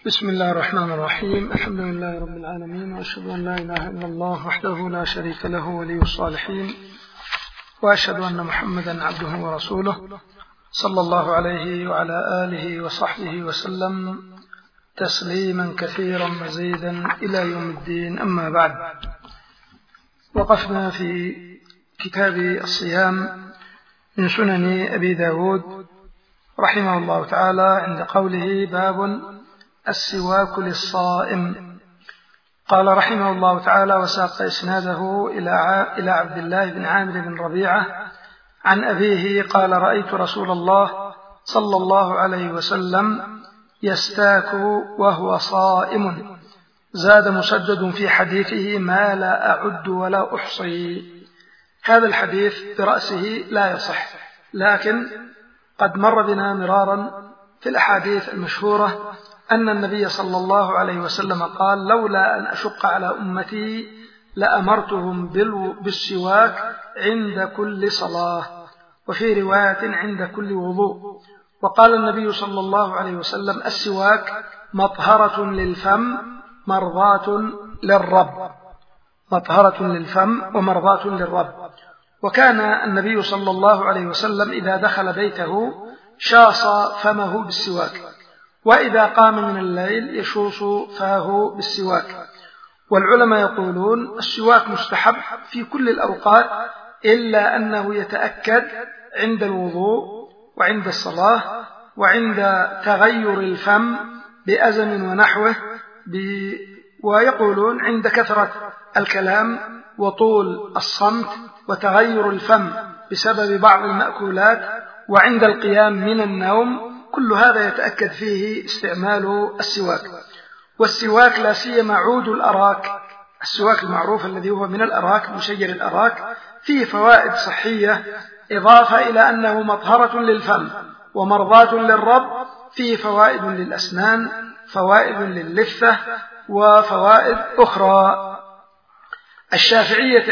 بسم الله الرحمن الرحيم. الحمد لله رب العالمين، وأشهد أن لا إله إلا الله وحده لا شريك له ولي الصالحين، وأشهد أن محمدا عبده ورسوله صلى الله عليه وعلى آله وصحبه وسلم تسليما كثيرا مزيدا إلى يوم الدين. أما بعد، وقفنا في كتاب الصيام من سنن أبي داود رحمه الله تعالى عند قوله: باب السواك للصائم. قال رحمه الله تعالى: وساق إسناده إلى عبد الله بن عامر بن ربيعة عن أبيه قال: رأيت رسول الله صلى الله عليه وسلم يستاك وهو صائم. زاد مسدد في حديثه: ما لا أعد ولا أحصي. هذا الحديث برأسه لا يصح، لكن قد مر بنا مرارا في الأحاديث المشهورة أن النبي صلى الله عليه وسلم قال: لولا أن أشق على أمتي لأمرتهم بالسواك عند كل صلاة، وفي رواية عند كل وضوء. وقال النبي صلى الله عليه وسلم: السواك مطهرة للفم مرضاة للرب، مطهرة للفم ومرضاة للرب. وكان النبي صلى الله عليه وسلم إذا دخل بيته شاص فمه بالسواك، وإذا قام من الليل يشوص فاه بالسواك. والعلماء يقولون السواك مستحب في كل الأوقات، إلا أنه يتأكد عند الوضوء وعند الصلاة وعند تغير الفم بأزم ونحوه، ويقولون عند كثرة الكلام وطول الصمت وتغير الفم بسبب بعض المأكولات، وعند القيام من النوم. كل هذا يتأكد فيه استعمال السواك. والسواك لا سيما عود الأراك، السواك المعروف الذي هو من الأراك، من شجر الأراك، فيه فوائد صحية، إضافة إلى أنه مطهرة للفم ومرضاة للرب. فيه فوائد للأسنان، فوائد لللثة، وفوائد أخرى. الشافعية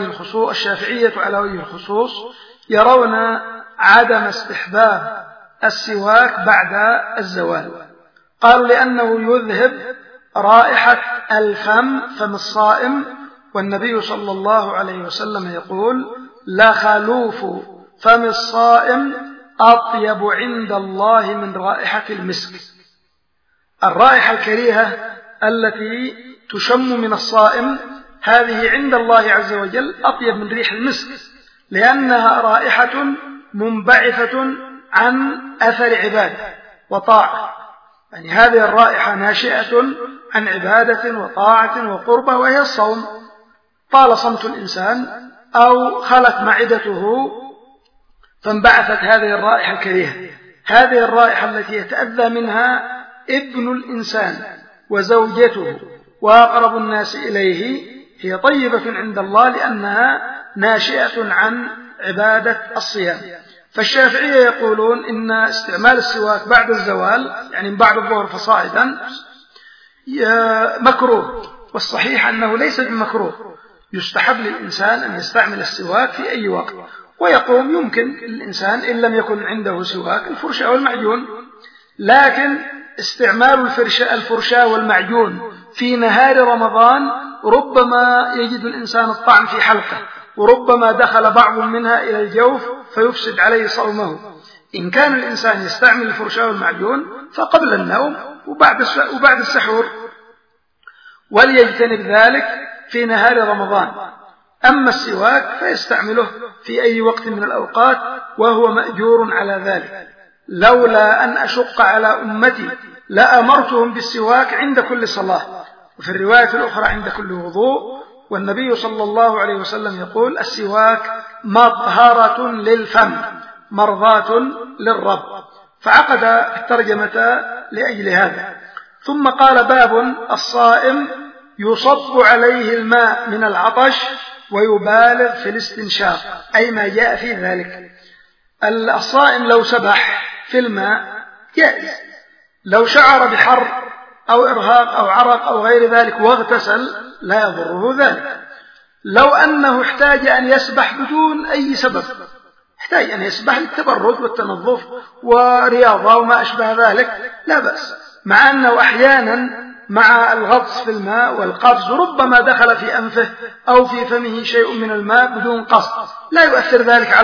على وجه الخصوص يرون عدم استحباب السواك بعد الزوال. قالوا لأنه يذهب رائحة فم الصائم، والنبي صلى الله عليه وسلم يقول: لخلوف فم الصائم أطيب عند الله من رائحة المسك. الرائحة الكريهة التي تشم من الصائم هذه عند الله عز وجل أطيب من ريح المسك، لأنها رائحة منبعثة عن أثر عبادة وطاعة. يعني هذه الرائحة ناشئة عن عبادة وطاعة وقربة، وهي الصوم. طال صمت الإنسان أو خلت معدته فانبعثت هذه الرائحة الكريهة. هذه الرائحة التي يتأذى منها ابن الإنسان وزوجته وأقرب الناس إليه هي طيبة عند الله، لأنها ناشئة عن عبادة الصيام. فالشافعية يقولون إن استعمال السواك بعد الزوال، يعني من بعد الظهر فصاعدا، مكروه. والصحيح أنه ليس بمكروه، يستحب للإنسان أن يستعمل السواك في أي وقت. ويقوم يمكن للإنسان إن لم يكن عنده سواك الفرشاة والمعجون، لكن استعمال الفرشاة والمعجون في نهار رمضان ربما يجد الإنسان الطعم في حلقه، وربما دخل بعض منها إلى الجوف فيفسد عليه صومه. إن كان الإنسان يستعمل الفرشاة والمعجون فقبل النوم وبعد السحور، وليجتنب ذلك في نهار رمضان. أما السواك فيستعمله في أي وقت من الأوقات، وهو مأجور على ذلك. لولا أن أشق على أمتي لأمرتهم بالسواك عند كل صلاة، وفي الرواية الأخرى عند كل وضوء. والنبي صلى الله عليه وسلم يقول: السواك مطهرة للفم مرضاة للرب. فعقد الترجمة لأجل هذا. ثم قال: باب الصائم يصب عليه الماء من العطش ويبالغ في الاستنشاق، أي ما جاء في ذلك. الصائم لو سبح في الماء جائز، لو شعر بحر أو إرهاق أو عرق أو غير ذلك واغتسل لا يضره ذلك. لو أنه احتاج أن يسبح بدون أي سبب، احتاج أن يسبح للتبرد والتنظف ورياضة وما أشبه ذلك، لا بأس. مع أنه أحيانا مع الغطس في الماء والقفز ربما دخل في أنفه أو في فمه شيء من الماء بدون قصد، لا يؤثر ذلك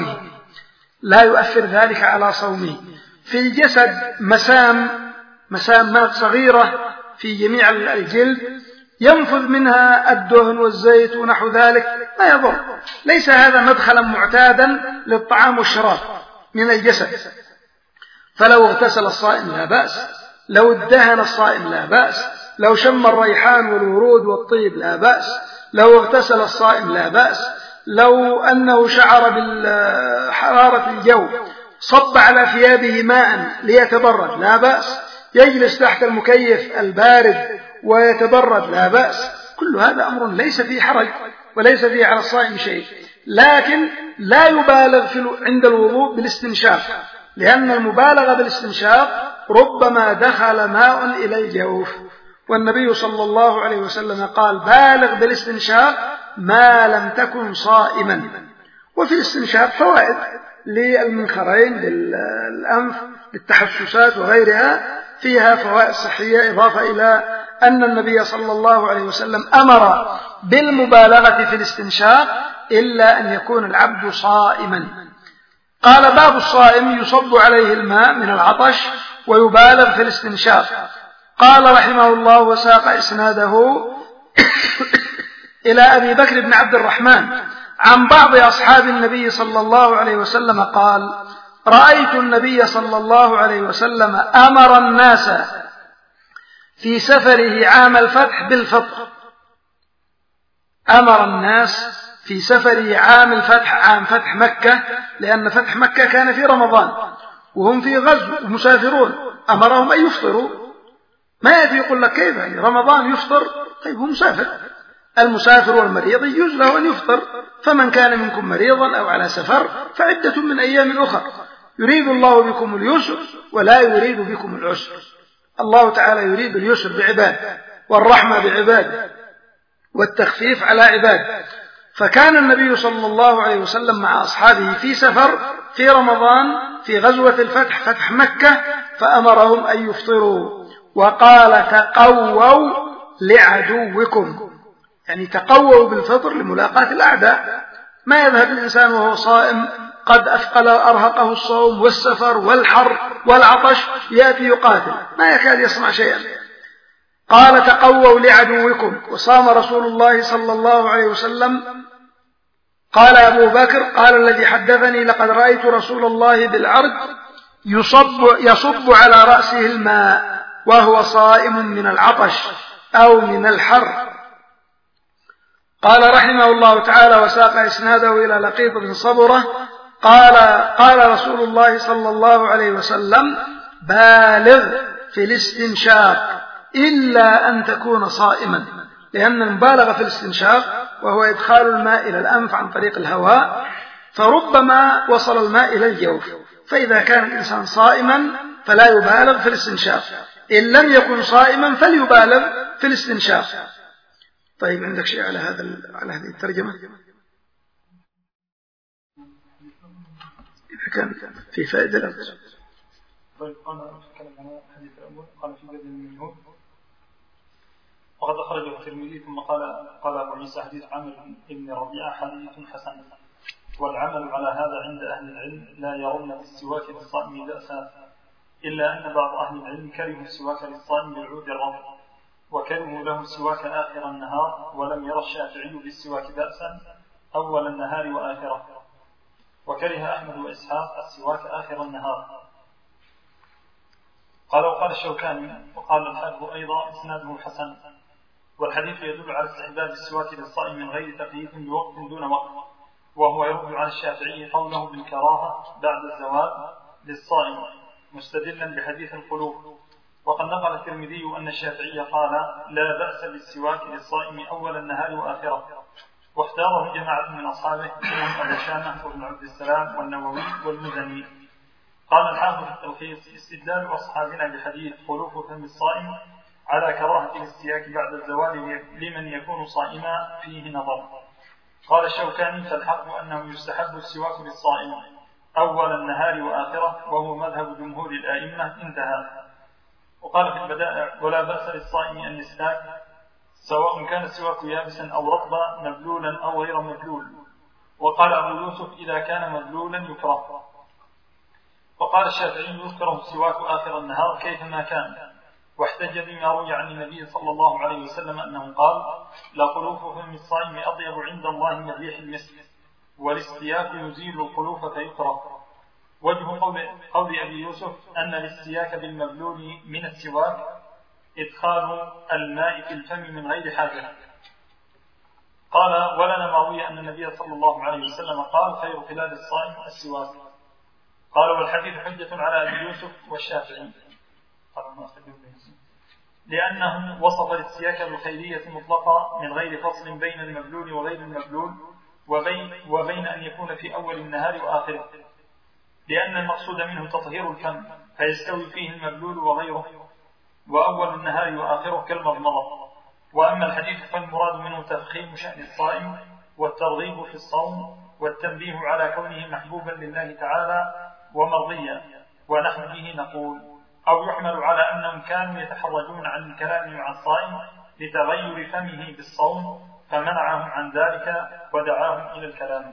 على صومه. في الجسد مسامات صغيرة في جميع الجلد ينفذ منها الدهن والزيت ونحو ذلك، لا يضر، ليس هذا مدخلا معتادا للطعام والشراب من الجسد. فلو اغتسل الصائم لا بأس، لو ادهن الصائم لا بأس، لو شم الريحان والورود والطيب لا بأس، لو اغتسل الصائم لا بأس، لو أنه شعر بالحرارة الجو صب على ثيابه ماء ليتبرد لا بأس، يجلس تحت المكيف البارد ويتبرد لا بأس. كل هذا أمر ليس فيه حرج وليس فيه على الصائم شيء، لكن لا يبالغ عند الوضوء بالاستنشاق، لأن المبالغة بالاستنشاق ربما دخل ماء إلى الجوف، والنبي صلى الله عليه وسلم قال بالغ بالاستنشاق ما لم تكن صائما. وفي الاستنشاق فوائد للمنخرين، للأنف، للتحسسات وغيرها، فيها فوائد صحية، إضافة إلى أن النبي صلى الله عليه وسلم أمر بالمبالغة في الاستنشاق إلا أن يكون العبد صائما. قال باب الصائم يصب عليه الماء من العطش ويبالغ في الاستنشاق. قال رحمه الله وساق إسناده إلى أبي بكر بن عبد الرحمن عن بعض أصحاب النبي صلى الله عليه وسلم قال: رأيت النبي صلى الله عليه وسلم أمر الناس في سفره عام الفتح بالفطر. أمر الناس في سفره عام الفتح، عام فتح مكة، لأن فتح مكة كان في رمضان وهم في غزو ومسافرون، أمرهم أن يفطروا. ما يأتي يقول لك كيف يعني رمضان يفطر؟ طيب هو مسافر، المسافر والمريض يجوز له أن يفطر، فمن كان منكم مريضا أو على سفر فعدة من أيام أخر، يريد الله بكم اليسر ولا يريد بكم العسر. الله تعالى يريد اليسر بعباده والرحمة بعباده والتخفيف على عباده. فكان النبي صلى الله عليه وسلم مع أصحابه في سفر في رمضان في غزوة الفتح، فتح مكة، فأمرهم أن يفطروا، وقال: تقووا لعدوكم، يعني تقووا بالفطر لملاقاة الأعداء. ما يذهب الإنسان وهو صائم قد أثقل أرهقه الصوم والسفر والحر والعطش، يأتي يقاتل ما يكاد يصنع شيئا. قال: تقووا لعدوكم. وصام رسول الله صلى الله عليه وسلم. قال أبو بكر: قال الذي حدثني: لقد رأيت رسول الله بالعرج يصب على رأسه الماء وهو صائم من العطش أو من الحر. قال رحمه الله تعالى وساق إسناده إلى لقيط بن صبرة قال رسول الله صلى الله عليه وسلم: بالغ في الاستنشاق إلا أن تكون صائما، لأن المبالغة في الاستنشاق وهو إدخال الماء إلى الأنف عن طريق الهواء، فربما وصل الماء إلى الجوف، فإذا كان الإنسان صائما فلا يبالغ في الاستنشاق، إن لم يكن صائما فليبالغ في الاستنشاق. طيب عندك شيء على هذه الترجمة؟ إذا كان في فائدة لا تسأل. طيب أنا أتكلم عن الحديث الأول. قال في بدء من اليهود وقد أخرجه الترمذي ثم قال أبو عيسى: حديث عامر بن ربيعة حديث حسن، والعمل على هذا عند أهل العلم لا يرون بالسواك للصائم بأسا، إلا أن بعض أهل العلم كرهوا السواك للصائم بالعود الرطب، وكرهوا له السواك آخر النهار، ولم ير الشافعي بالسواك بأسا أول النهار وآخره، وكره أحمد وإسحاق السواك آخر النهار. وقال الشوكاني وقال الحافظ أيضا: إسناده حسن، والحديث يدل على استحباب السواك للصائم من غير تقييد بوقت دون وقت، وهو يرد على الشافعي قوله بالكراهة بعد الزوال للصائم مستدلا بحديث القلوب. وقد نقل الترمذي أن الشافعي قال: لا بأس بالسواك للصائم أول النهار وآخره، واختاره جماعة من أصحابه منهم أبو شامة وابن عبد السلام والنووي والمزني. قال الحافظ في التلخيص: استدلال أصحابنا بحديث خلوف فم الصائم على كراهة الاستياك بعد الزوال لمن يكون صائما فيه نظر. قال الشوكاني: فالحق أنه يستحب السواك للصائم أول النهار وآخره، وهو مذهب جمهور الآئمة، انتهى. وقال في البدائع: ولا بأس للصائم أن يستاك سواء كان السواك يابسا أو رطبا مبلولا أو غير مبلول. وقال أبو يوسف: إذا كان مبلولا يكره. وقال الشافعي: يذكره السواك آخر النهار كيفما كان. واحتج بما روي عن النبي صلى الله عليه وسلم أنه قال: لخلوف فم الصائم أطيب عند الله من ريح المسك، والاستياك يزيل الخلوف فيكره. وجه قول أبي يوسف أن الاستياك بالمبلول من السواك إدخال الماء في الفم من غير حاجة. قال: ولنا ما روي أن النبي صلى الله عليه وسلم قال: خير خلال الصائم السواك. قال: والحديث حجة على أبي يوسف والشافعي، لأنه وصف الاستياك بالخيرية مطلقة من غير فصل بين المبلول وغير المبلول، وبين أن يكون في أول النهار وآخره، لأن المقصود منه تطهير الفم فيستوي فيه المبلول وغيره، وأول النهار وآخره كالمضمضة. وأما الحديث فالمراد منه تفخيم شأن الصائم والترغيب في الصوم والتنبيه على كونه محبوبا لله تعالى ومرضيا. ونحن به نقول: أو يحمل على أنهم كانوا يتحرجون عن الكلام مع الصائم لتغير فمه بالصوم فمنعهم عن ذلك ودعاهم إلى الكلام.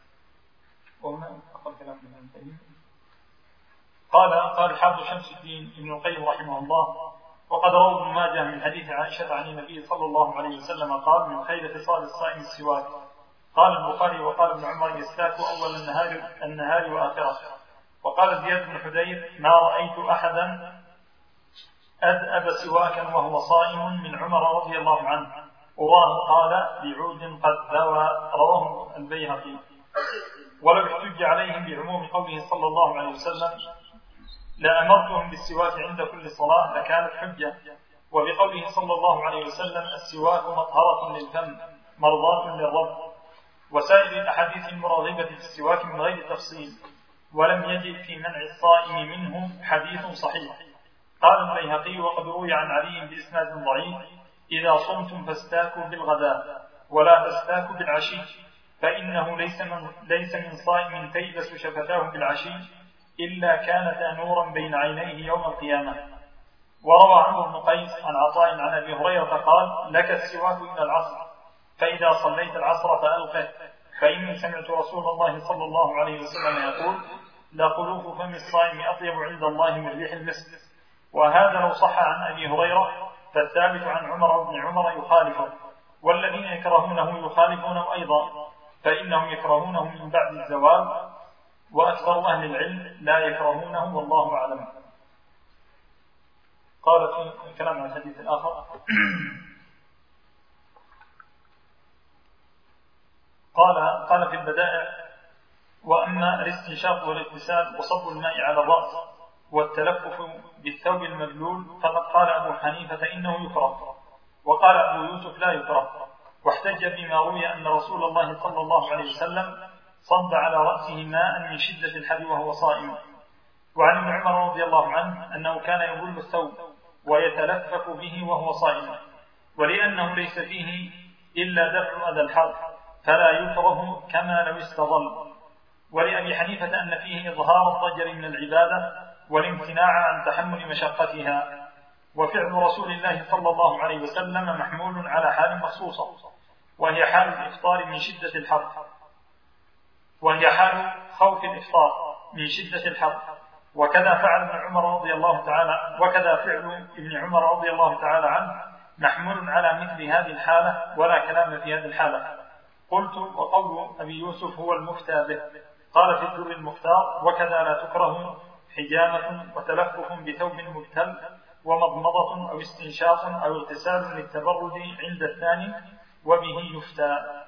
قال الحافظ شمس الدين ابن القيم رحمه الله: وقد روى ابن ماجه من حديث عائشة عن النبي صلى الله عليه وسلم قال: من خير خصال الصائم السواك. قال البخاري: وقال ابن عمر: يستاك أول النهار وآخره. وقال زياد بن حدير: ما رأيت أحدا أذأب سواكا وهو صائم من عمر رضي الله عنه، وراه قال: بعود قد ذوى. رواه البيهقي. ولو احتج عليهم بعموم قوله صلى الله عليه وسلم لأمرتهم بالسواك عند كل صلاة لكانت حجة، وبقوله صلى الله عليه وسلم: السواك مطهرة للفم مرضاة للرب، وسائر الأحاديث المراغبة في السواك من غير تفصيل، ولم يجد في منع الصائم منه حديث صحيح. قال البيهقي: وقد روي عن علي بإسناد ضعيف: إذا صمتم فاستاكوا بالغداء ولا تستاكوا بالعشي، فإنه ليس من صائم تيبس شفتاه بالعشي إلا كانت نورا بين عينيه يوم القيامة. وروى عمرو بن قيس عن عطاء عن أبي هريرة قال: لك السواك إلى العصر، فإذا صليت العصر فألقه، فإني سمعت رسول الله صلى الله عليه وسلم يقول: لخلوف فم الصائم أطيب عند الله من ريح المسك. وهذا لو صح عن أبي هريرة فالثابت عن عمر بن عمر يخالفه، والذين يكرهونه يخالفونه أيضا، فإنهم يكرهونه من بعد الزوال، وأكثر أهل العلم لا يكرهونه والله أعلم. قال في الكلام عن الحديث الآخر: قال في البدائع: وأما الاستنشاق والاغتسال وصب الماء على الرأس والتلفف بالثوب المبلول فقد قال أبو حنيفة إنه يكره، وقال أبو يوسف لا يكره، واحتج بما روي أن رسول الله صلى الله عليه وسلم صب على رأسه ماء من شدة الحر وهو صائم. وعن ابن عمر رضي الله عنه أنه كان يبل الثوب ويتلفف به وهو صائم، ولأنه ليس فيه إلا دفع أذى الحر فلا يكره كما لو استظل. ولأبي حنيفة أن فيه إظهار الضجر من العبادة والامتناع عن تحمل مشقتها، وفعل رسول الله صلى الله عليه وسلم محمول على حال مخصوصة، وهي حال الإفطار من شدة الحر، وهي حال خوف الإفطار من شدة الحر. وكذا فعل ابن عمر رضي الله تعالى فعل ابن عمر رضي الله تعالى عنه محمول على مثل هذه الحالة، ولا كلام في هذه الحالة. قلت: وقول أبي يوسف هو المفتى به. قال في الدر المختار: وكذا لا تكره حجامة وتلفف بثوب مبتل ومضمضة أو استنشاق أو اغتسال للتبرد عند الثاني، وبه يفتى.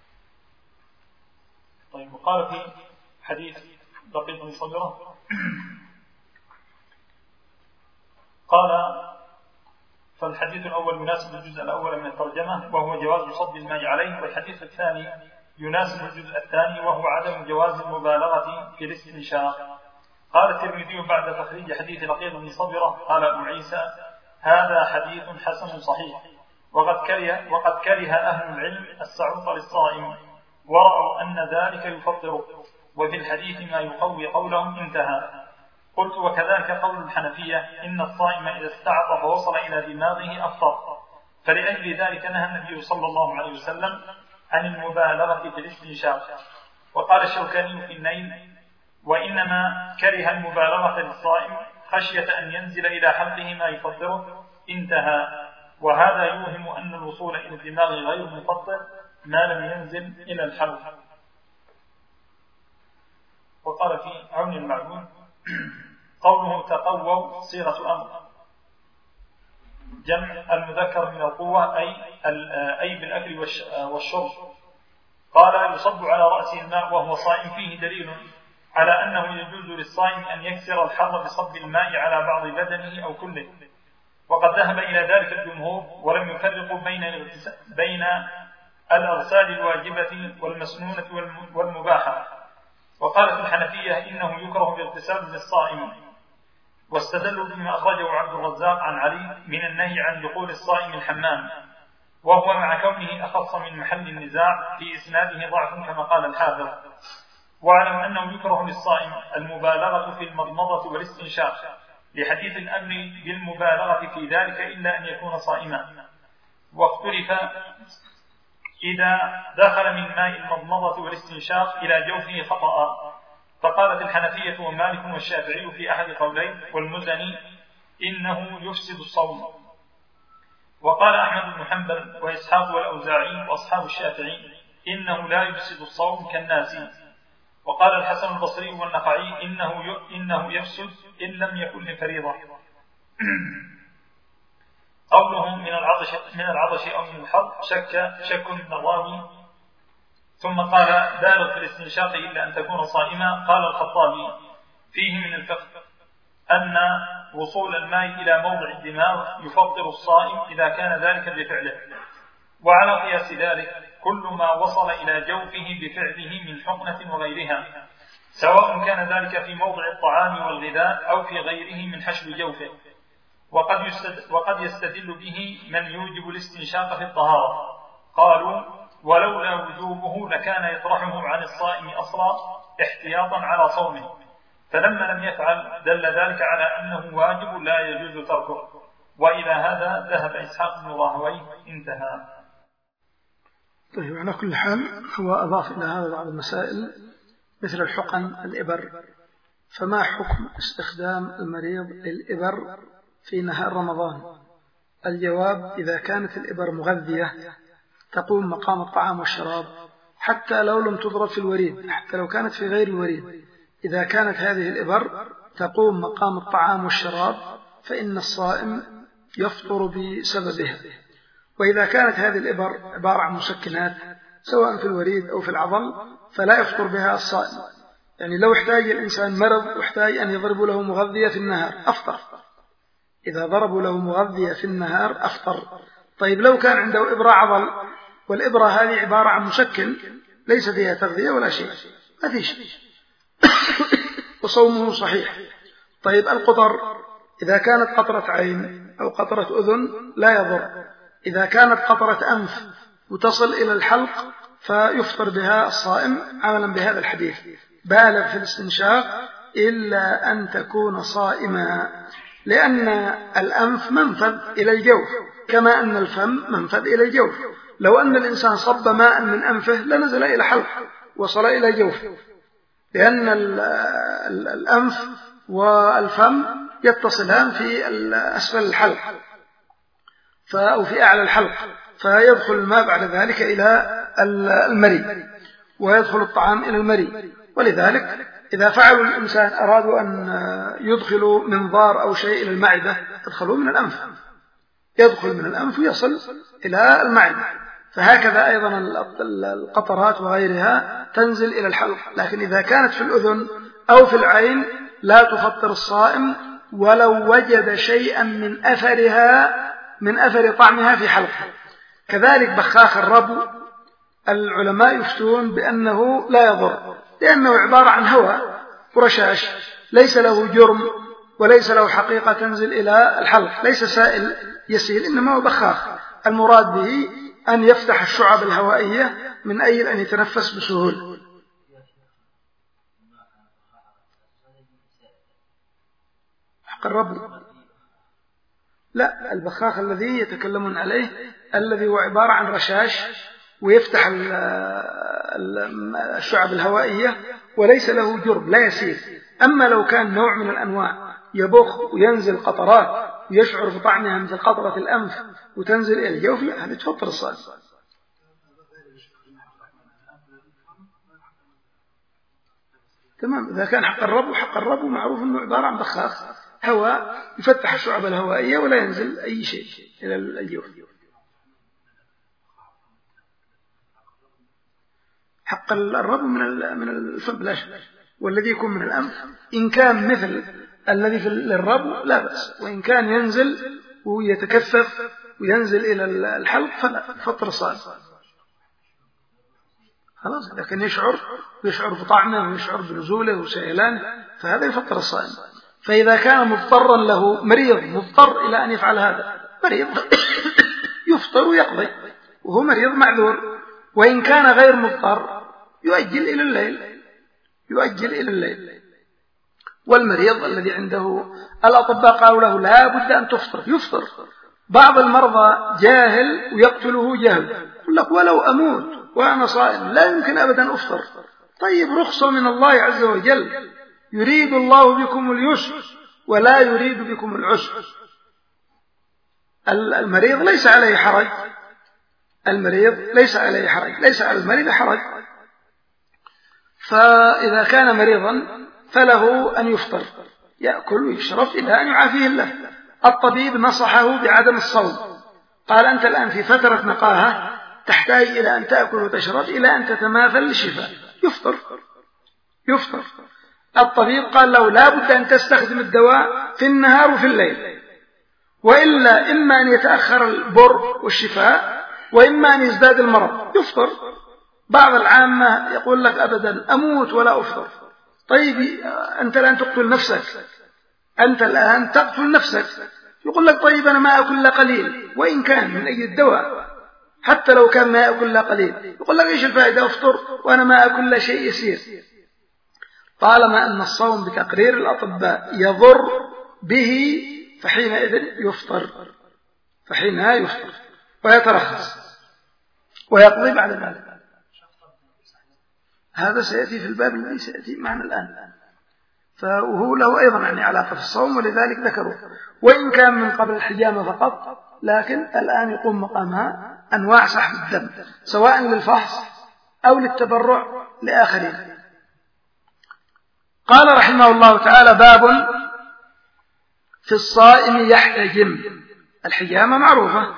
طيب. وقال في حديث لقيط بن صبرة قال: فالحديث الأول يناسب الجزء الأول من الترجمة وهو جواز صب الماء عليه، والحديث الثاني يناسب الجزء الثاني وهو عدم جواز المبالغة في الاستنشاق. قال الترمذي بعد تخريج حديث لقيط بن صبرة: قال أبو عيسى: هذا حديث حسن صحيح. وقد كره أهل العلم السعوط للصائم ورأوا أن ذلك يفطره، وفي الحديث ما يقوي قولهم. انتهى. قلت وكذلك قول الحنفية إن الصائم إذا استعط فوصل إلى دماغه أفطر، فلأجل ذلك نهى النبي صلى الله عليه وسلم عن المبالغة في الاستنشاق. وقال الشوكاني في النيل: وإنما كره المبالغة للصائم خشية أن ينزل إلى حلقه ما يفطره، انتهى. وهذا يوهم أن الوصول إلى الدماغ غير مفطر ما لم ينزل إلى الحلق. وقال في عون المعبود: قوله تقووا صيغة أمر، جمع المذكر من القوة أي بالأكل والشرب. قال: يصب على رأسه الماء وهو صائم، فيه دليل على أنه يجوز للصائم أن يكسر الحر بصب الماء على بعض بدنه أو كله، وقد ذهب إلى ذلك الجمهور ولم يفرقوا بين الأغسال الواجبة والمسنونة والمباحة. وقالت الحنفية إنه يكره الاغتسال للصائم، واستدلوا بما أخرجه عبد الرزاق عن علي من النهي عن دخول الصائم الحمام، وهو مع كونه أخص من محل النزاع في إسناده ضعف كما قال الحافظ. واعلم أنه يكره للصائم المبالغة في المضمضة والاستنشاق لحديث الأمر بالمبالغة في ذلك إلا أن يكون صائما. واختلف إذا دخل من ماء المضمضة والاستنشاق إلى جوفه خطأ، فقالت الحنفية ومالك والشافعي في أحد قولين، والمزني إنه يفسد الصوم. وقال أحمد بن حنبل وإسحاق والأوزاعي وأصحاب الشافعي إنه لا يفسد الصوم كالناس. وقال الحسن البصري والنخعي إنه يفسد إن لم يكن لفريضة. قوله من العطش أو من الحر شك من الراوي. ثم قال: بالغ في الاستنشاق إلا أن تكون صائما. قال الخطابي: فيه من الفقه أن وصول الماء إلى موضع الدماغ يفطر الصائم إذا كان ذلك بفعله، وعلى قياس ذلك كل ما وصل إلى جوفه بفعله من حقنة وغيرها، سواء كان ذلك في موضع الطعام والغذاء أو في غيره من حشو جوفه. وقد يستدل به من يوجب الاستنشاق في الطهارة. قالوا: ولولا وجوبه لكان يطرحه عن الصائم أصلا احتياطا على صومه، فلما لم يفعل دل ذلك على أنه واجب لا يجوز تركه. وإلى هذا ذهب إسحاق بن راهويه. انتهى. طيب، على كل حال هو أضاف إلى هذا بعض المسائل مثل الحقن الإبر. فما حكم استخدام المريض الإبر في نهار رمضان؟ الجواب: إذا كانت الإبر مغذية تقوم مقام الطعام والشراب حتى لو لم تضرب في الوريد، حتى لو كانت في غير الوريد. إذا كانت هذه الإبر تقوم مقام الطعام والشراب فإن الصائم يفطر بسببها. وإذا كانت هذه الإبر عبارة عن مسكنات سواء في الوريد أو في العضل فلا يفطر بها الصائم. يعني لو احتاج الإنسان مرض واحتاج أن يضرب له مغذية في النهار أفطر، إذا ضربوا له مغذية في النهار أفطر. طيب، لو كان عنده إبرة عضل والإبرة هذه عبارة عن مسكن ليس فيها تغذية ولا شيء، ما في شيء وصومه صحيح. طيب، القطر إذا كانت قطرة عين أو قطرة أذن لا يضر. إذا كانت قطرة أنف وتصل إلى الحلق فيفطر بها الصائم عملا بهذا الحديث: بالغ في الاستنشاق إلا أن تكون صائما، لأن الأنف منفذ إلى الجوف كما أن الفم منفذ إلى الجوف. لو أن الإنسان صب ماء من أنفه لنزل إلى حلق وصل إلى جوف، لأن الأنف والفم يتصلان في أسفل الحلق أو في أعلى الحلق، فيدخل الماء بعد ذلك إلى المري ويدخل الطعام إلى المري. ولذلك إذا فعلوا الإنسان أرادوا أن يدخلوا منظار أو شيء إلى المعدة يدخلوا من الأنف، يدخل من الأنف ويصل إلى المعدة. فهكذا أيضا القطرات وغيرها تنزل إلى الحلق. لكن إذا كانت في الأذن أو في العين لا تفطر الصائم ولو وجد شيئا من أثر طعمها في حلقه. كذلك بخاخ الربو العلماء يفتون بأنه لا يضر، لأنه عبارة عن هواء ورشاش ليس له جرم وليس له حقيقة تنزل إلى الحلق، ليس سائل يسيل، إنما هو بخاخ المراد به أن يفتح الشعب الهوائية من أجل أن يتنفس بسهولة. حق الرب. لا، البخاخ الذي يتكلمون عليه الذي هو عبارة عن رشاش ويفتح الشعب الهوائية وليس له جرب، لا يسير. أما لو كان نوع من الأنواع يبخ وينزل قطرات ويشعر بطعمها مثل قطرة الأنف وتنزل إلى الجوف، هذه تفطر الصائم. تمام. إذا كان حق الرب، وحق الرب معروف أنه عبارة عن بخاخ هواء يفتح الشعب الهوائية ولا ينزل أي شيء إلى الجوف. حق الرب من الفم لا شك، والذي يكون من الأنف إن كان مثل الذي في الرب لا بأس، وإن كان ينزل ويتكثف وينزل إلى الحلق فلا فطر صائم خلاص. لكن يشعر بطعمه ويشعر بنزوله وسيلانه فهذا يفطر الصائم. فإذا كان مضطرا له مريض مضطر إلى أن يفعل هذا، مريض يفطر ويقضي وهو مريض معذور. وإن كان غير مضطر يؤجل إلى الليل. والمريض الذي عنده الأطباء قالوا له لا بد أن تفطر يفطر. بعض المرضى جاهل ويقتله جهل، يقول لك ولو أموت وأنا صائم لا يمكن أبدا أفطر. طيب رخصة من الله عز وجل، يريد الله بكم اليسر ولا يريد بكم العسر. المريض ليس عليه حرج، ليس على المريض حرج. فإذا كان مريضا فله أن يفطر، يأكل ويشرب إلى أن يعافيه الله. الطبيب نصحه بعدم الصوم، قال أنت الآن في فترة نقاهة تحتاج إلى أن تأكل وتشرب إلى أن تتماثل للشفاء، يفطر. الطبيب قال له لا بد أن تستخدم الدواء في النهار وفي الليل، وإلا إما أن يتأخر البر والشفاء وإما أن يزداد المرض يفطر. بعض العامة يقول لك أبدا أموت ولا أفطر. طيب أنت الآن تقتل نفسك، يقول لك طيب أنا ما أكل إلا قليل، وإن كان من أي الدواء حتى لو كان ما أكل إلا قليل، يقول لك إيش الفائدة أفطر وأنا ما أكل إلا شيء يسير. طالما أن الصوم بتقرير الأطباء يضر به فحينئذ يفطر ويترخص ويقضي بعد ذلك. هذا سيأتي في الباب الذي سيأتي معنا الآن، فهو له أيضا يعني علاقة في الصوم، ولذلك ذكروا وإن كان من قبل الحجامة فقط، لكن الآن يقوم مقامها أنواع سحب الدم سواء للفحص أو للتبرع لآخرين. قال رحمه الله تعالى باب في الصائم يحتجم. الحجامة معروفة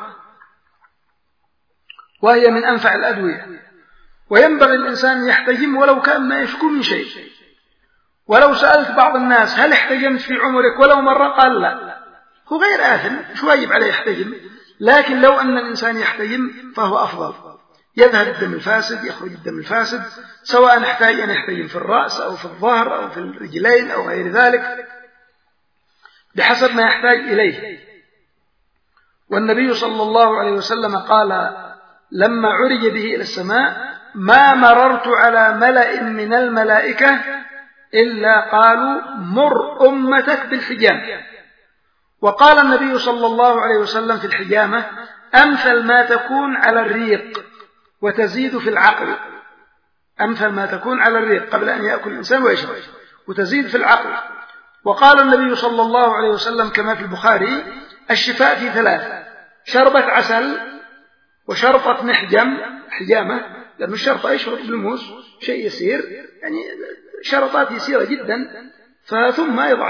وهي من أنفع الأدوية، وينبغي الإنسان يحتجم ولو كان ما يشكو من شيء. ولو سألت بعض الناس هل احتجمت في عمرك ولو مرة قال لا، هو غير آثم، مش واجب عليه يحتجم، لكن لو أن الإنسان يحتجم فهو أفضل. يذهب الدم الفاسد، يخرج الدم الفاسد، سواء احتاج أن يحتجم في الرأس أو في الظهر أو في الرجلين أو غير ذلك بحسب ما يحتاج إليه. والنبي صلى الله عليه وسلم قال لما عرج به إلى السماء ما مررت على ملأ من الملائكة إلا قالوا مر أمتك بالحجامة. وقال النبي صلى الله عليه وسلم في الحجامة أمثل ما تكون على الريق وتزيد في العقل، أمثل ما تكون على الريق قبل أن يأكل الإنسان ويشرب وتزيد في العقل. وقال النبي صلى الله عليه وسلم كما في البخاري الشفاء في ثلاث: شربة عسل وشرطة محجم، حجامة لأنه الشرطة يشرط بالموس شيء يسير، يعني شرطات يسيرة جدا، ثم يضع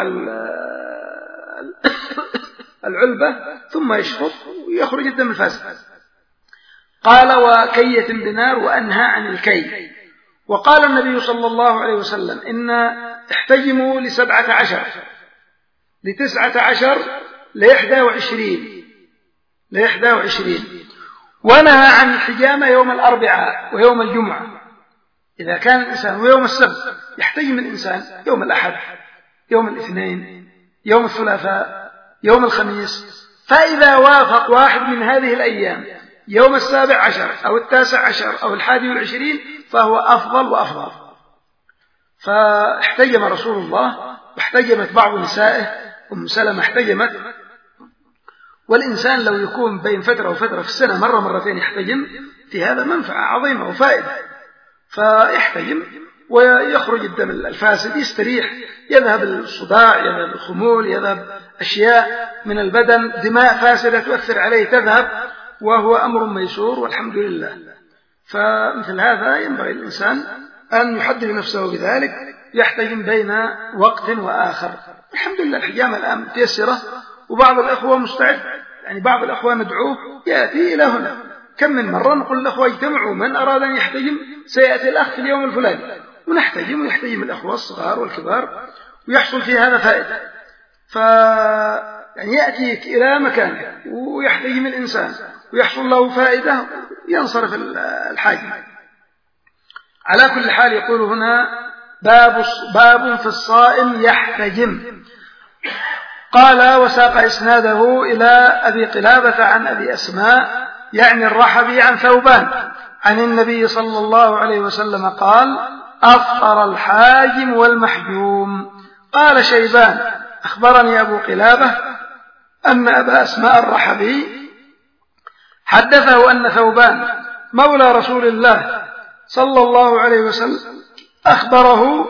العلبة ثم يشفط ويخرج الدم الفاسد. قال وكية بنار وأنهى عن الكي. وقال النبي صلى الله عليه وسلم إن احتجموا ل17 ل19 ل21 ونهى عن الحجامة يوم الأربعاء ويوم الجمعة. إذا كان الإنسان ويوم السبت يحتجم الإنسان يوم الأحد، يوم الاثنين، يوم الثلاثاء، يوم الخميس، فإذا وافق واحد من هذه الأيام يوم 17 أو 19 أو 21 فهو أفضل وأفضل. فاحتجم رسول الله واحتجمت بعض نسائه أم سلمة احتجمت، والإنسان لو يكون بين فترة وفترة في السنة مرة مرتين يحتجم، في هذا منفعة عظيمة وفائدة، فيحتجم ويخرج الدم الفاسد، يستريح، يذهب الصداع، يذهب الخمول، يذهب أشياء من البدن، دماء فاسدة تؤثر عليه تذهب، وهو أمر ميسور والحمد لله. فمثل هذا ينبغي الإنسان أن يحدد نفسه بذلك، يحتجم بين وقت وآخر. الحمد لله الحجامة الآن متيسرة، وبعض الأخوة مستعد، يعني بعض الأخوة ندعوه يأتي إلى هنا، كم من مرة نقول الأخوة اجتمعوا، من أراد أن يحتجم سيأتي الأخ في اليوم الفلاني، ونحتجم، ويحتجم الأخوة الصغار والكبار، ويحصل في هذا فائدة. يعني يأتيك إلى مكانه ويحتجم الإنسان ويحصل له فائدة، ينصرف الحاجم. على كل حال يقول هنا باب في الصائم يحتجم. قال وساق إسناده إلى أبي قلابة عن أبي أسماء يعني الرحبي عن ثوبان عن النبي صلى الله عليه وسلم قال أفطر الحاجم والمحجوم. قال شيبان أخبرني أبو قلابة أن أبا أسماء الرحبي حدثه أن ثوبان مولى رسول الله صلى الله عليه وسلم أخبره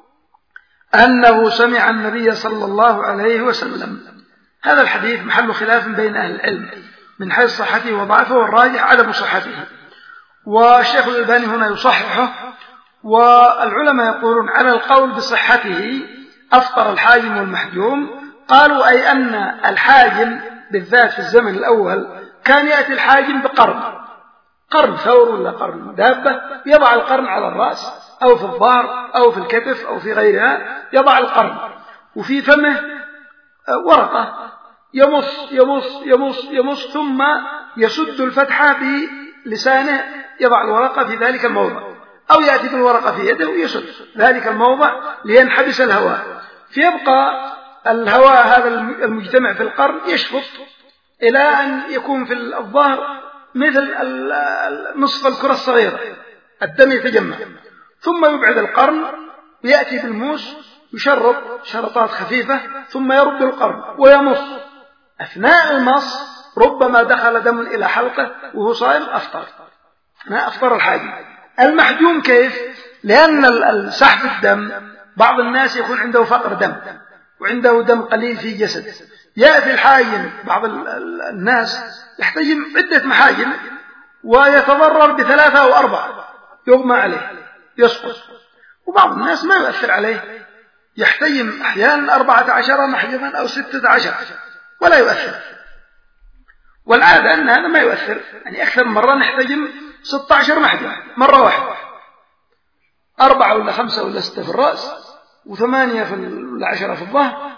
أنه سمع النبي صلى الله عليه وسلم. هذا الحديث محل خلاف بين أهل العلم من حيث صحته وضعفه، والراجح عدم صحته، والشيخ الألباني هنا يصححه، والعلماء يقولون على القول بصحته أفطر الحاجم والمحجوم. قالوا أي أن الحاجم بالذات في الزمن الأول كان يأتي الحاجم قرن ثور ولا قرن دابة، يضع القرن على الرأس أو في الظهر أو في الكتف أو في غيرها، يضع القرن، وفي فمه ورقة يمص يمص يمص يمص، ثم يسد الفتحة بلسانه، يضع الورقة في ذلك الموضع، أو يأتي بالورقة في يده ويسد ذلك الموضع لينحبس الهواء، فيبقى الهواء هذا المجتمع في القرن يشفط إلى أن يكون في الظهر مثل نصف الكرة الصغيرة، الدم يتجمع، ثم يبعد القرن ويأتي بالموس يشرب شرطات خفيفة، ثم يرد القرن ويمص. أثناء المص ربما دخل دم إلى حلقه وهو صائم أفطر الحاجم. المحجوم كيف؟ لأن سحب الدم بعض الناس يكون عنده فقر دم وعنده دم قليل في جسد، يأتي الحاجم، بعض الناس يحتجم عدة محاجم ويتضرر ب3 أو 4 يغمى عليه يسقط، وبعض الناس ما يؤثر عليه، يحتجم أحيانا 14 محجما أو 16 ولا يؤثر، والعادة أن هذا ما يؤثر، يعني أكثر مرة نحتجم 16 محجم مرة واحدة، 4 ولا 5 ولا 6 في الرأس، و8 ولا 10 في الظهر.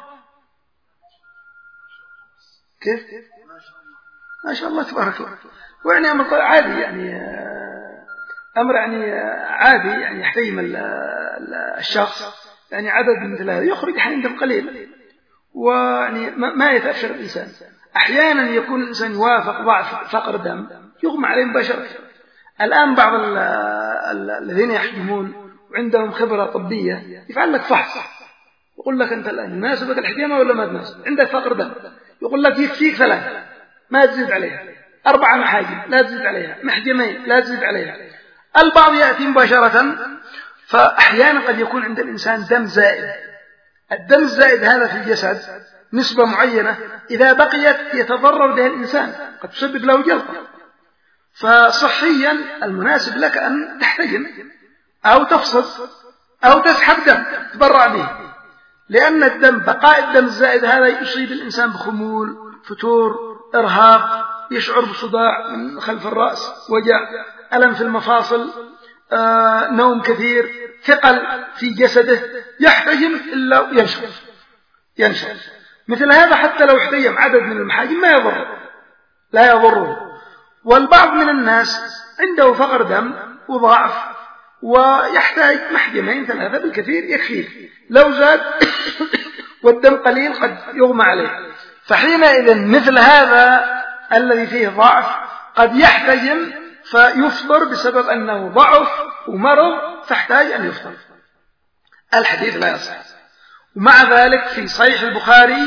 كيف؟ ما شاء الله تبارك الله. ويعني أمر عادي، يعني أمر يعني عادي، يعني يحتجم الشخص يعني عدد مثل هذا يخرج حين قليل، ويعني ما يتأثر الإنسان. أحيانا يكون الإنسان يوافق ضعف فقر دم يغمى عليه مباشرة. الآن بعض الذين يحجمون وعندهم خبرة طبية يفعل لك فحص، يقول لك أنت الآن يناسبك الحجامة ولا ما تناسب، عندك فقر دم، يقول لك يكفيك 3 ما تزيد عليها، 4 محاجم لا تزيد عليها، محجمين لا تزيد عليها. البعض يأتي مباشرة، فأحيانا قد يكون عند الإنسان دم زائد. الدم الزائد هذا في الجسد نسبة معينة إذا بقيت يتضرر بها الإنسان، قد تسبب له جلطة، فصحيا المناسب لك أن تحتجم أو تفصل أو تسحب دم تبرع به، لأن الدم بقاء الدم الزائد هذا يصيب الإنسان بخمول، فتور، إرهاق، يشعر بصداع من خلف الرأس، وجع، ألم في المفاصل، نوم كثير، ثقل في جسده، يحتجم إلا ينشف. مثل هذا حتى لو احتجم عدد من المحاجم لا يضره. والبعض من الناس عنده فقر دم وضعف ويحتاج محجمين 3 بالكثير يكفيه، لو زاد والدم قليل قد يغمى عليه، فحينئذ مثل هذا الذي فيه ضعف قد يحتجم فيفطر بسبب أنه ضعف ومرض فاحتاج أن يفطر. الحديث لا يصح. ومع ذلك في صحيح البخاري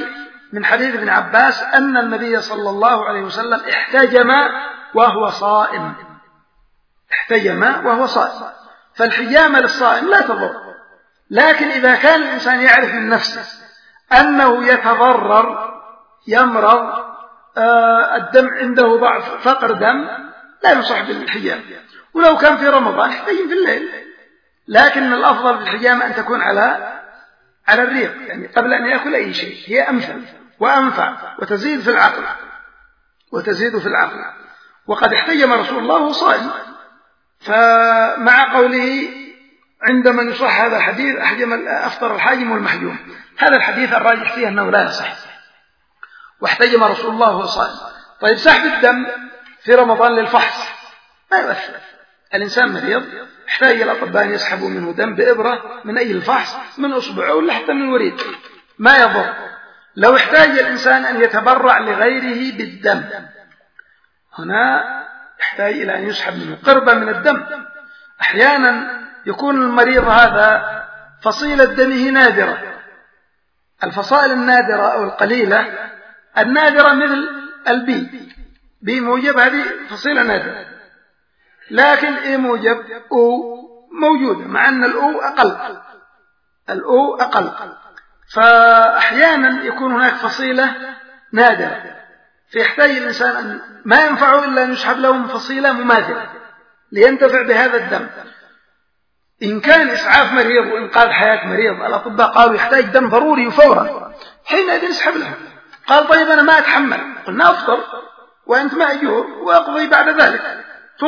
من حديث ابن عباس أن النبي صلى الله عليه وسلم احتجم وهو صائم. احتجم وهو صائم، فالحجامة للصائم لا تضر، لكن إذا كان الإنسان يعرف من نفسه أنه يتضرر يمرض الدم عنده ضعف فقر دم لا ينصح بالحجامة. ولو كان في رمضان يحتجم في الليل، لكن الأفضل بالحجامة أن تكون على الريق، يعني قبل أن يأكل أي شيء، هي أمثل وأنفع وتزيد في العقل وقد احتجم رسول الله وهو صائم، فمع قوله عندما يصح هذا الحديث أفطر الحاجم والمحجوم، هذا الحديث الراجح فيه أنه لا يصح، واحتجم رسول الله وهو صائم. طيب سحب الدم في رمضان للفحص ما يؤثر، الإنسان مريض يحتاج الأطباء أن يسحبوا منه دم بإبرة من أي الفحص، من أصبعه ولا حتى من الوريد، ما يضر. لو احتاج الإنسان أن يتبرع لغيره بالدم، هنا يحتاج إلى أن يسحب منه قربة من الدم. أحيانا يكون المريض هذا فصيلة دمه نادرة، الفصائل النادرة أو القليلة النادرة مثل البي موجب، هذه فصيلة نادرة، لكن إيه موجب أو موجودة، مع أن الأو أقل، فأحيانا يكون هناك فصيلة نادرة، فيحتاج الإنسان أن ما ينفعه إلا أن يسحب لهم فصيلة مماثلة لينتفع بهذا الدم. إن كان إسعاف مريض وإنقاذ حياة مريض، الأطباء قالوا يحتاج دم ضروري فورا، حينئذ نسحب له. قال طيب أنا ما أتحمل، قلنا أفطر وأنت مأجور وأقضي بعد ذلك،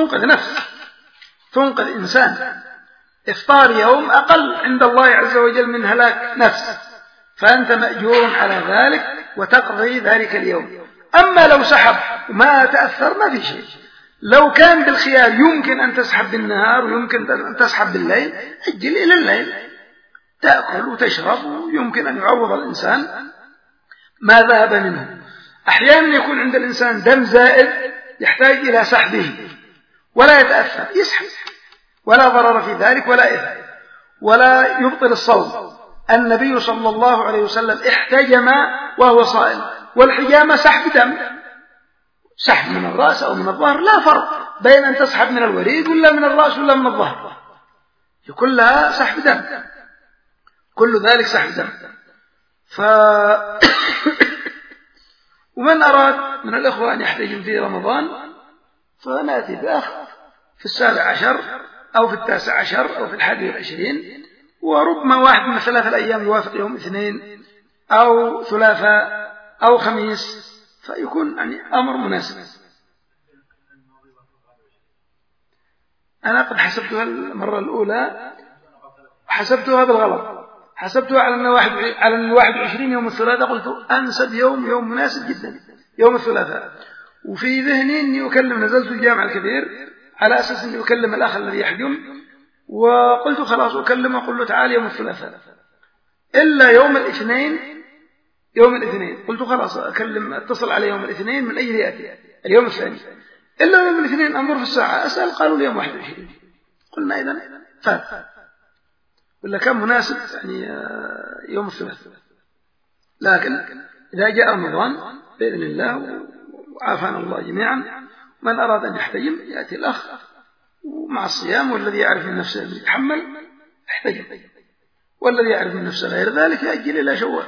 تنقذ إنسان. إفطار يوم أقل عند الله عز وجل من هلاك نفس، فأنت مأجور على ذلك وتقضي ذلك اليوم. أما لو سحب وما تأثر ما في شيء. لو كان بالخيار يمكن أن تسحب بالنهار ويمكن أن تسحب بالليل، أجل إلى الليل، تأكل وتشرب، ويمكن أن يعوض الإنسان ما ذهب منه. أحيانا يكون عند الإنسان دم زائد يحتاج إلى سحبه ولا يتأثر، يسحب ولا ضرر في ذلك ولا إثم ولا يبطل الصوم. النبي صلى الله عليه وسلم احتجم وهو صائم، والحجامة سحب دم، سحب من الرأس أو من الظهر، لا فرق بين أن تسحب من الوريد ولا من الرأس ولا من الظهر، كلها سحب دم، كل ذلك سحب دم. ومن أراد من الإخوة أن يحتجم في رمضان فنأتي بأخ في 17 أو في 19 أو في 21، وربما واحد من 3 الأيام يوافق يوم اثنين أو ثلاثاء أو خميس، فيكون يعني أمر مناسب. أنا قد حسبتها المرة الأولى، حسبتها بالغلط، حسبتها على أن 21 يوم الثلاثاء، قلت أنسب يوم مناسب جدا يوم الثلاثاء، وفي ذهني أني أكلم، نزلت الجامع الكبير على أساس أني أكلم الأخ الذي يحجم، وقلت خلاص أكلمه وأقول له تعال يوم الثلاثاء، إلا يوم الاثنين قلت خلاص اتصل عليه يوم الاثنين من أجل يأتي اليوم الثاني، إلا يوم الاثنين أنظر في الساعة أسأل، قالوا لي يوم 21. قلنا إذن فات، ولا كان مناسب يعني يوم الثلاثاء. لكن إذا جاء رمضان بإذن الله وعافانا الله جميعا، من أراد أن يحتجم يأتي الأخ ومع الصيام، والذي يعرف من نفسه أن يتحمل يحتجم، والذي يعرف من نفسه غير ذلك يأجل إلى شوال.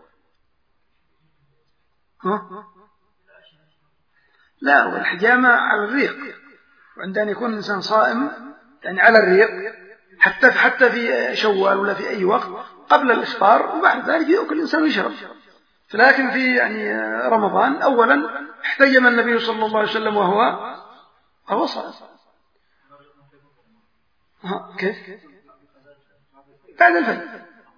لا، والحجامة على الريق، وعند أن يكون الإنسان صائم يعني على الريق، حتى في شوال ولا في أي وقت قبل الإفطار، وبعد ذلك يأكل الإنسان ويشرب. لكن في يعني رمضان أولا احتجم النبي صلى الله عليه وسلم وهو صائم. كيف؟ بعد الفجر.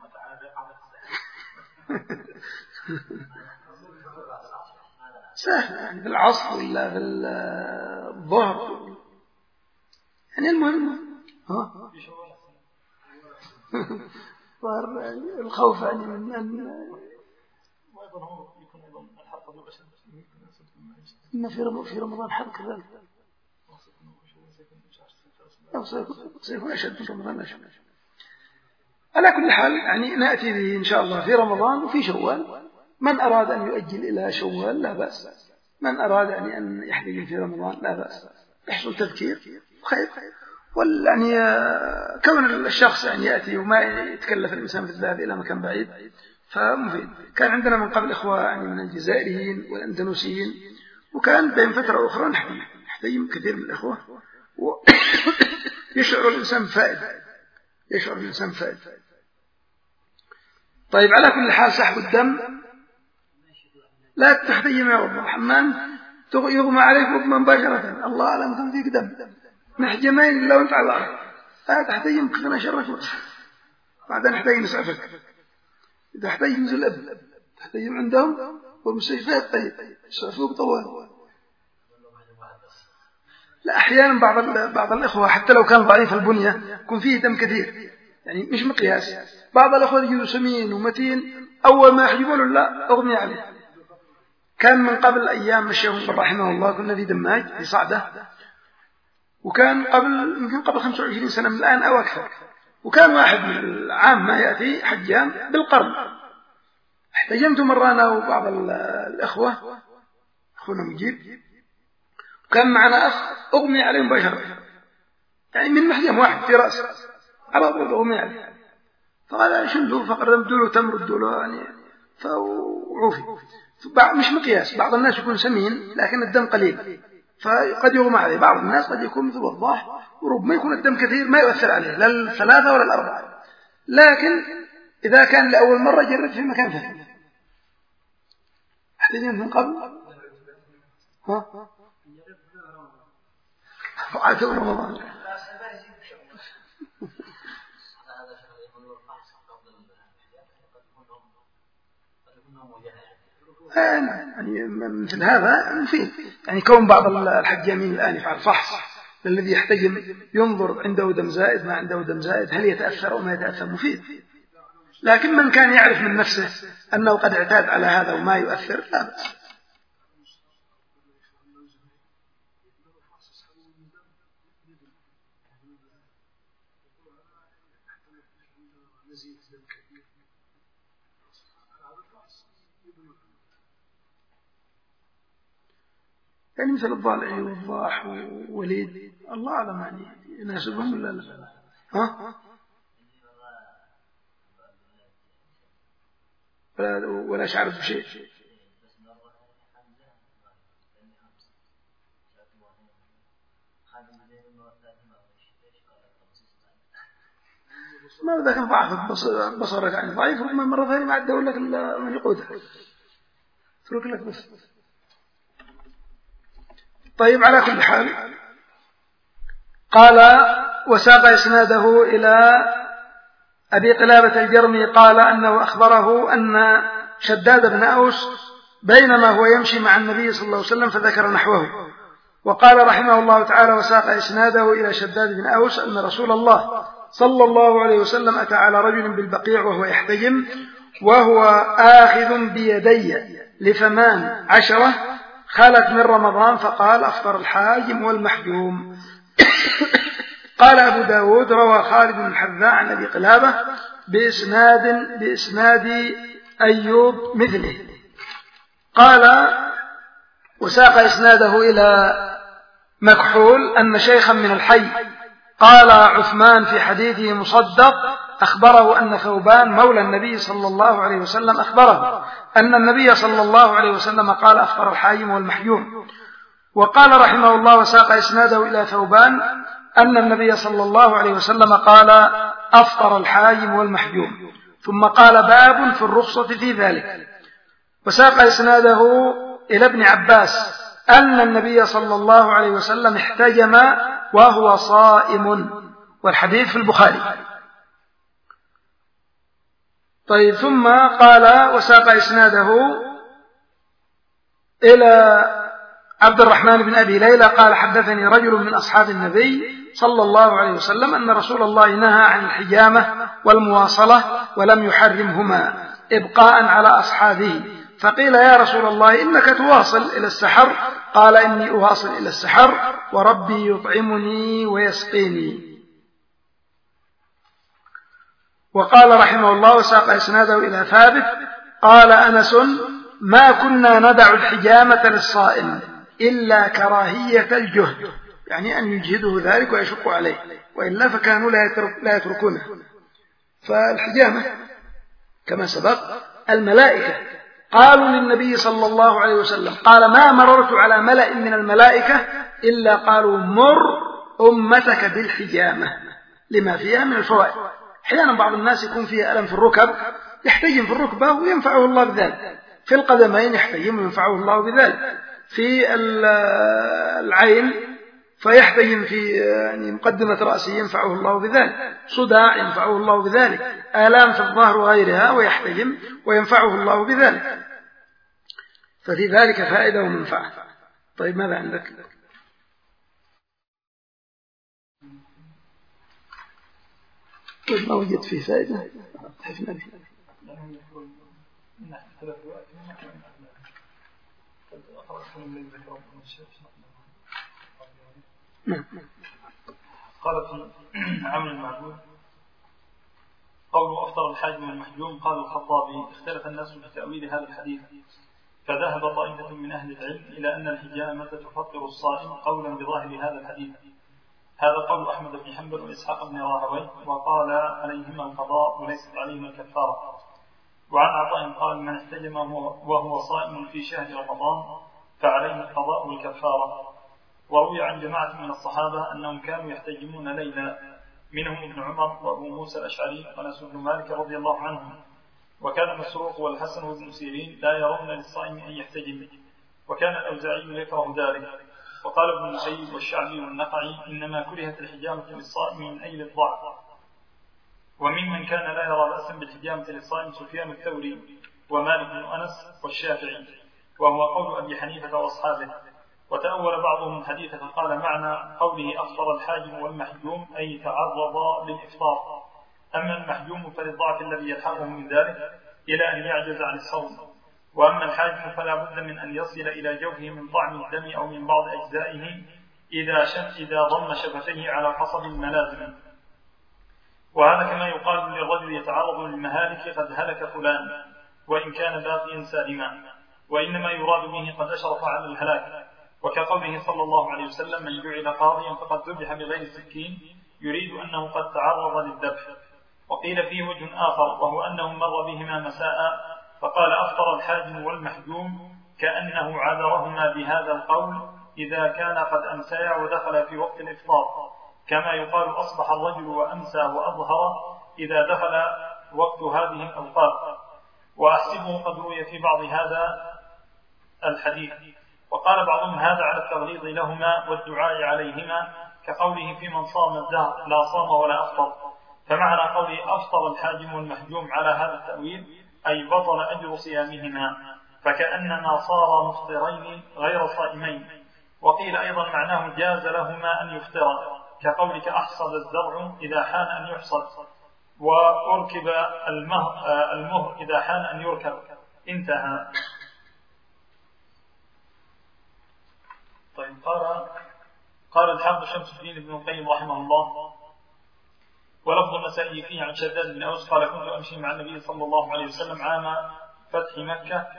سهل، يعني في العصر ولا في الظهر، يعني المهم الخوف يعني من أن إن في رمضان حر كذلك، سيكون أشد من رمضان أشد. على كل حال يعني نأتي به إن شاء الله في رمضان وفي شوال، من أراد أن يؤجل إلى شوال لا بأس، من أراد أن يحتجم في رمضان لا بأس، يحصل تذكير خير. يعني كون الشخص يعني يأتي وما يتكلف الإنسان في الذهاب إلى مكان بعيد فمفيد. كان عندنا من قبل إخوة يعني من الجزائريين والأندونوسيين، وكان بين فترة أخرى نحتجم كثير من الإخوة يشعر الإنسان بفائدة. طيب على كل حال سحب الدم لا تحتجم يا رب الرحمن، يغمى عليك مباشرة، الله أعلم كم فيك دم، نحجمين لو أنت على الأرض لا تحتجم كثنا شرك، بعدين نحتاج نسعفك. إذا احتاج نزل أب تحتجم عندهم والمستشفيات طيب يسعفوك طوال. لا أحيانا بعض الإخوة حتى لو كان ضعيف البنية يكون فيه دم كثير، يعني مش مقياس. بعض الإخوة يجوا سمين ومتين أول ما يحجبوا له لا أغمي عليه. كان من قبل أيام الشيخ رحمه الله كنا في دماج في صعدة، وكان يمكن قبل 25 سنة من الآن أو أكثر، وكان واحد من العامة يأتي حجام بالقرن. احتجمت مرة أنا وبعض الإخوة أخونا مجيب، وكان معنا أخ أغمي عليه مباشرة، يعني من محجم واحد في رأسه على طول أغمي عليه. فقال شنو فقدمت له تمر ادوا يعني فوعوفي. مش مقياس، بعض الناس يكون سمين لكن الدم قليل فقد يغمى عليه، بعض الناس قد يكون مثل الضاح وربما يكون الدم كثير ما يؤثر عليه لا الثلاثة ولا الأربعة. لكن إذا كان لأول مرة جرب في مكان ثاني. احتجم من قبل وعاتوا رمضان. يعني مثل هذا مفيد، يعني كون بعض الحجامين الآن يفعل فحص الذي يحتجم ينظر عنده دم زائد ما عنده دم زائد هل يتأثر أو ما يتأثر، مفيد. لكن من كان يعرف من نفسه أنه قد اعتاد على هذا وما يؤثر لا بأس. يعني مثل الضالعي والضاح ووليد الله أعلم يعني يناسبهم ولا لا. ولا شعر بشيء. ما إذا كان ضعف بصرك يعني ضعيف ربما مرة ثانية ما عاد لك إلا من يقودها ترك لك بس. طيب على كل حال قال وساق إسناده إلى أبي قلابة الجرمي قال أنه أخبره أن شداد بن أوس بينما هو يمشي مع النبي صلى الله عليه وسلم فذكر نحوه. وقال رحمه الله تعالى وساق إسناده إلى شداد بن أوس أن رسول الله صلى الله عليه وسلم أتى على رجل بالبقيع وهو يحتجم وهو آخذ بيدي ل18 خلت من رمضان فقال أفطر الحاجم والمحجوم. قال أبو داود روى خالد بن الحذاء عن أبي قلابة بإسناد أيوب مثله. قال وساق إسناده إلى مكحول أن شيخا من الحي قال عثمان في حديثه مصدق أخبره أن ثوبان مولى النبي صلى الله عليه وسلم أخبره أن النبي صلى الله عليه وسلم قال أفطر الحاجم والمحجوم. وقال رحمه الله وساق إسناده إلى ثوبان أن النبي صلى الله عليه وسلم قال أفطر الحاجم والمحجوم. ثم قال باب في الرخصة في ذلك. وساق إسناده إلى ابن عباس أن النبي صلى الله عليه وسلم احتجم وهو صائم والحديث في البخاري. طيب ثم قال وساق إسناده إلى عبد الرحمن بن أبي ليلى قال حدثني رجل من أصحاب النبي صلى الله عليه وسلم أن رسول الله نهى عن الحجامة والمواصلة ولم يحرمهما إبقاء على أصحابه. فقيل يا رسول الله إنك تواصل إلى السحر قال إني أواصل إلى السحر وربي يطعمني ويسقيني. وقال رحمه الله وساق إسناده إلى ثابت قال أنس: ما كنا ندع الحجامة للصائم إلا كراهية الجهد، يعني أن يجهده ذلك ويشق عليه، وإلا فكانوا لا يتركونه. فالحجامة كما سبق الملائكة قالوا للنبي صلى الله عليه وسلم، قال: ما مررت على ملأ من الملائكة إلا قالوا مر أمتك بالحجامة لما فيها من الفوائد. أحيانا بعض الناس يكون فيه ألم في الركب يحتجم في الركبة وينفعه الله بذلك، في القدمين يحتجم وينفعه الله بذلك، في العين فيحتجم في يعني مقدمة رأسه ينفعه الله بذلك، صداع ينفعه الله بذلك، آلام في الظهر وغيرها ويحتجم وينفعه الله بذلك، ففي ذلك فائدة ومنفعة. طيب ماذا عندك؟ ما وجدت فيه فائدة تحفنا به. قال في عمل المعبود: قول أفطر الحاجم والمحجوم. قال الخطابي: اختلف الناس في تأويل هذا الحديث، فذهب طائفة من أهل العلم إلى أن الحجامة تفطر الصائم قولا بظاهر هذا الحديث. هذا قول أحمد بن حنبل وإسحاق بن راهويه، وقال عليهما القضاء وليست عليهما الكفارة. وعن عطاء قال: من احتجم وهو صائم في شهر رمضان فعليه القضاء والكفارة. وروي عن جماعة من الصحابة أنهم كانوا يحتجمون ليلا، منهم ابن عمر وأبو موسى الأشعري وأنس بن مالك رضي الله عنهم. وكان مسروق والحسن وابن سيرين لا يرون للصائم أن يحتجم، وكان الأوزاعي يكره ذلك. وقال ابن المسيب والشعبي والنقعي: إنما كرهت الحجامة للصائم من أجل الضعف. وممن كان لا يرى بأسا بالحجامة للصائم سفيان الثوري ومالك بن أنس والشافعي، وهو قول أبي حنيفة وأصحابه. وتأول بعضهم الحديث فقال معنى قوله أفطر الحاجم والمحجوم أي تعرض للإفطار، أما المحجوم فللضعف الذي يلحقه من ذلك إلى أن يعجز عن الصوم، وأما الحاجم فلا بد من أن يصل إلى جوفه من طعم الدم أو من بعض أجزائه إذا ضم شفتيه على قصب الملازم. وهذا كما يقال للرجل يتعرض للمهالك: قد هلك فلان، وإن كان باقيا سالما، وإنما يراد به قد أشرف على الهلاك. وكقوله صلى الله عليه وسلم: من جعل قاضيا فقد ذبح بغير سكين، يريد أنه قد تعرض للذبح. وقيل فيه وجه آخر، وهو أنه مر بهما مساء فقال أفطر الحاجم والمحجوم، كأنه عذرهما بهذا القول إذا كان قد أمسيا ودخل في وقت الإفطار، كما يقال أصبح الرجل وأمسى وأظهر إذا دخل وقت هذه الأوقات. وأحسبه قد روي في بعض هذا الحديث. وقال بعضهم هذا على التغليظ لهما والدعاء عليهما، كقوله في من صام الدهر لا صام ولا أفطر. فمعنى قوله أفطر الحاجم والمحجوم على هذا التأويل أي بطل أجر صيامهما، فكأنما صار مفطرين غير صائمين. وقيل أيضا معناه جاز لهما أن يفطرا، كقولك أحصد الزرع إذا حان أن يحصد، وأركب المهر إذا حان أن يركب. انتهى. طيب. قال الحافظ شمس الدين ابن القيم رحمه الله: ولفظ النسائي فيه عن شداد بن أوس قال: كنت أمشي مع النبي صلى الله عليه وسلم عام فتح مكة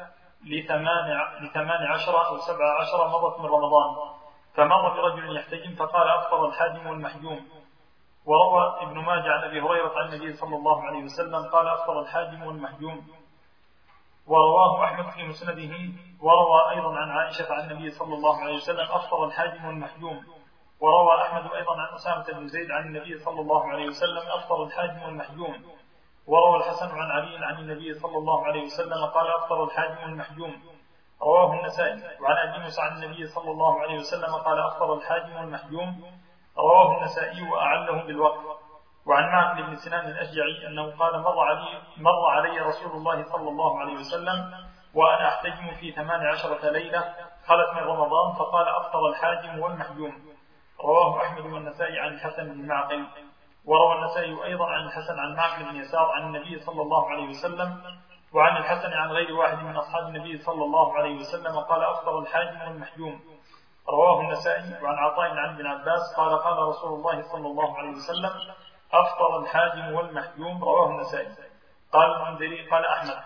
ل18 أو 17 مضت من رمضان، فمر برجل يحتجم فقال أفطر الحاجم والمحجوم. وروى ابن ماجه عن أبي هريرة عن النبي صلى الله عليه وسلم قال أفطر الحاجم والمحجوم. ورواه أحمد في مسنده. وروى أيضا عن عائشة عن النبي صلى الله عليه وسلم أفطر الحاجم والمحجوم. وروى أحمد أيضا عن أسامة بن زيد عن النبي صلى الله عليه وسلم أفطر الحاجم والمحجوم. وروى الحسن عن علي عن النبي صلى الله عليه وسلم قال أفطر الحاجم والمحجوم. رواه النسائي. وعن أبي موسى عن النبي صلى الله عليه وسلم قال أفطر الحاجم والمحجوم. رواه النسائي وأعله بالوقف. وعن معقل بن سنان الأشجعي أنه قال مر علي رسول الله صلى الله عليه وسلم وأنا أحتجم في 18 ليلة خلت من رمضان فقال أفطر الحاجم والمحجوم. رواه أحمد والنسائي عن الحسن بن معقل. وروى النسائي أيضا عن الحسن عن معقل بن يسار عن النبي صلى الله عليه وسلم. وعن الحسن عن غير واحد من أصحاب النبي صلى الله عليه وسلم قال أفطر الحاجم والمحجوم. رواه النسائي. وعن عطاء عن ابن عباس قال قال رسول الله صلى الله عليه وسلم أفطر الحاجم والمحجوم. رواه النسائي. قال المنذري قال أحمد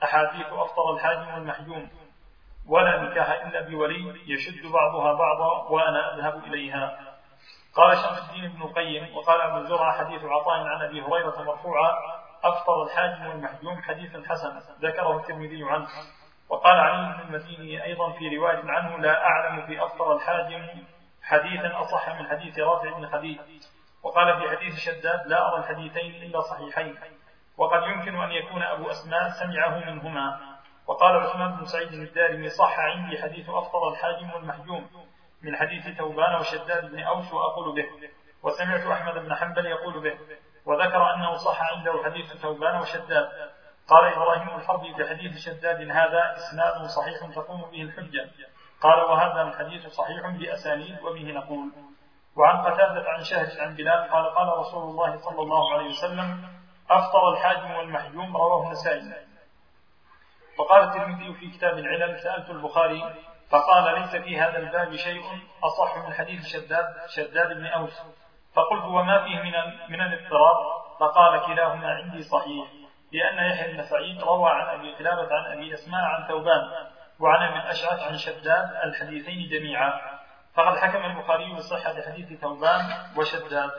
أحاديث أفطر الحاجم والمحجوم ولا نكاح إلا بولي يشد بعضها بعضا وأنا أذهب إليها. قال شمس الدين ابن القيم وقال أبو زرعة حديث عطاء عن أبي هريرة مرفوعا أفطر الحاجم والمحجوم حديث حسن ذكره الترمذي عنه. وقال علي بن المديني أيضا في رواية عنه لا أعلم في أفطر الحاجم حديثا أصح من حديث رافع بن خديج. وقال في حديث شداد لا أرى الحديثين إلا صحيحين وقد يمكن أن يكون أبو أسماء سمعه منهما. وقال عثمان بن سعيد الدارمي صح عندي حديث أفطر الحاجم والمحجوم من حديث ثوبان وشداد بن أوس وأقول به، وسمعت أحمد بن حنبل يقول به، وذكر أنه صح عنده حديث ثوبان وشداد. قال إبراهيم الحربي في حديث شداد هذا إسناد صحيح تقوم به الحجة. قال وهذا الحديث صحيح بأسانيد وبه نقول. وعن قتادة عن شهر عن بلال قال قال رسول الله صلى الله عليه وسلم أفطر الحاجم والمحجوم رواه النسائي. وقال الترمذي في كتاب العلل سألت البخاري فقال ليس في هذا الباب شيء أصح من حديث شداد بن أوس. فقلت وما فيه من الاضطراب؟ فقال كلاهما عندي صحيح، لأن يحيى بن سعيد روى عن أبي قلابة عن أبي أسماء عن ثوبان وعن أبي الأشعث عن شداد الحديثين جميعا، فقد حكم البخاري بصحة حديث ثوبان وشداد.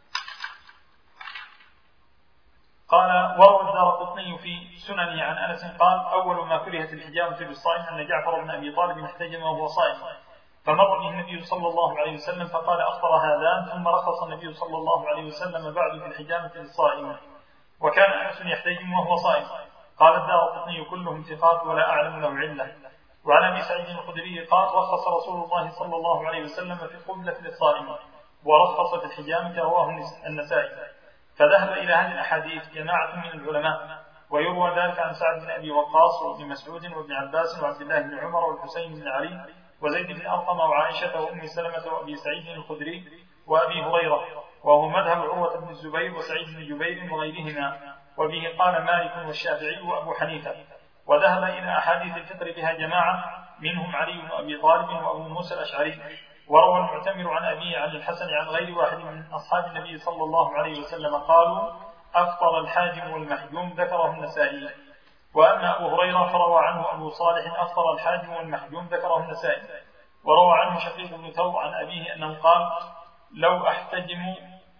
قال وروى الدارقطني في سننه عن أنس قال أول ما كرهت الحجامة بالصائم أن جعفر بن أبي طالب احتجم وهو صائم، فمر به النبي صلى الله عليه وسلم فقال أفطر هذان، ثم رخص النبي صلى الله عليه وسلم بعد في الحجامة للصائم، وكان أنس يحتجم وهو صائم. قال الدارقطني كلهم ثقات ولا أعلم له علة. وعن أبي سعيد الخدري قال رخص رسول الله صلى الله عليه وسلم في القبلة للصائم ورخص في الحجامة، رواه النسائي. فذهب إلى هذه الأحاديث جماعة من العلماء، ويروى ذلك عن سعد بن أبي وقاص وابن مسعود وابن عباس وعبد الله بن عمر والحسين بن علي وزيد بن أرقم وعائشة وأم سلمة وأبي سعيد الخدري وأبي هريرة، وهو مذهب عروة بن الزبير وسعيد بن جبير وغيرهما، وبه قال مالك والشافعي وأبو حنيفة. وذهب إلى أحاديث الفطر بها جماعة منهم علي بن أبي طالب وأبو موسى الأشعري. وروى المعتمر عن أبيه عن الحسن عن غير واحد من أصحاب النبي صلى الله عليه وسلم قالوا أفطر الحاجم والمحجوم، ذكره النسائي. وأما أبو هريرة فروى عنه أبو صالح أفطر الحاجم والمحجوم، ذكره النسائي. وروى عنه شقيق بن ثوب عن أبيه أنه قال لو أحتجم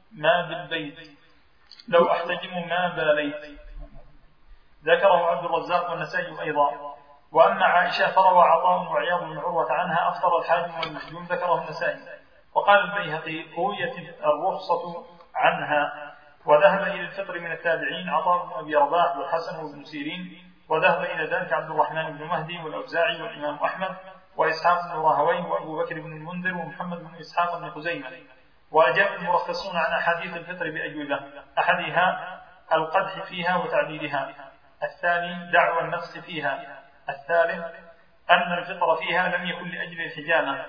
ما باليت، ذكره عبد الرزاق والنسائي أيضا. وأما عائشة فروى عطاء وعياض بن عروة عنها أفطر الحاجم والمحجوم، ذكره النسائي. وقال البيهقي قويت الرخصة عنها. وذهب إلى الفطر من التابعين عطاء بن أبي رباح والحسن وابن سيرين، وذهب إلى ذلك عبد الرحمن بن مهدي والأوزاعي والإمام أحمد وإسحاق بن راهويه وأبو بكر بن المنذر ومحمد بن إسحاق بن خزيمة. وأجاب المرخصون عن أحاديث الفطر بأجوبة، أحدها القدح فيها وتعديلها، الثاني دعوى النفس فيها، الثالث أن الفطر فيها لم يكن لأجل الحجامة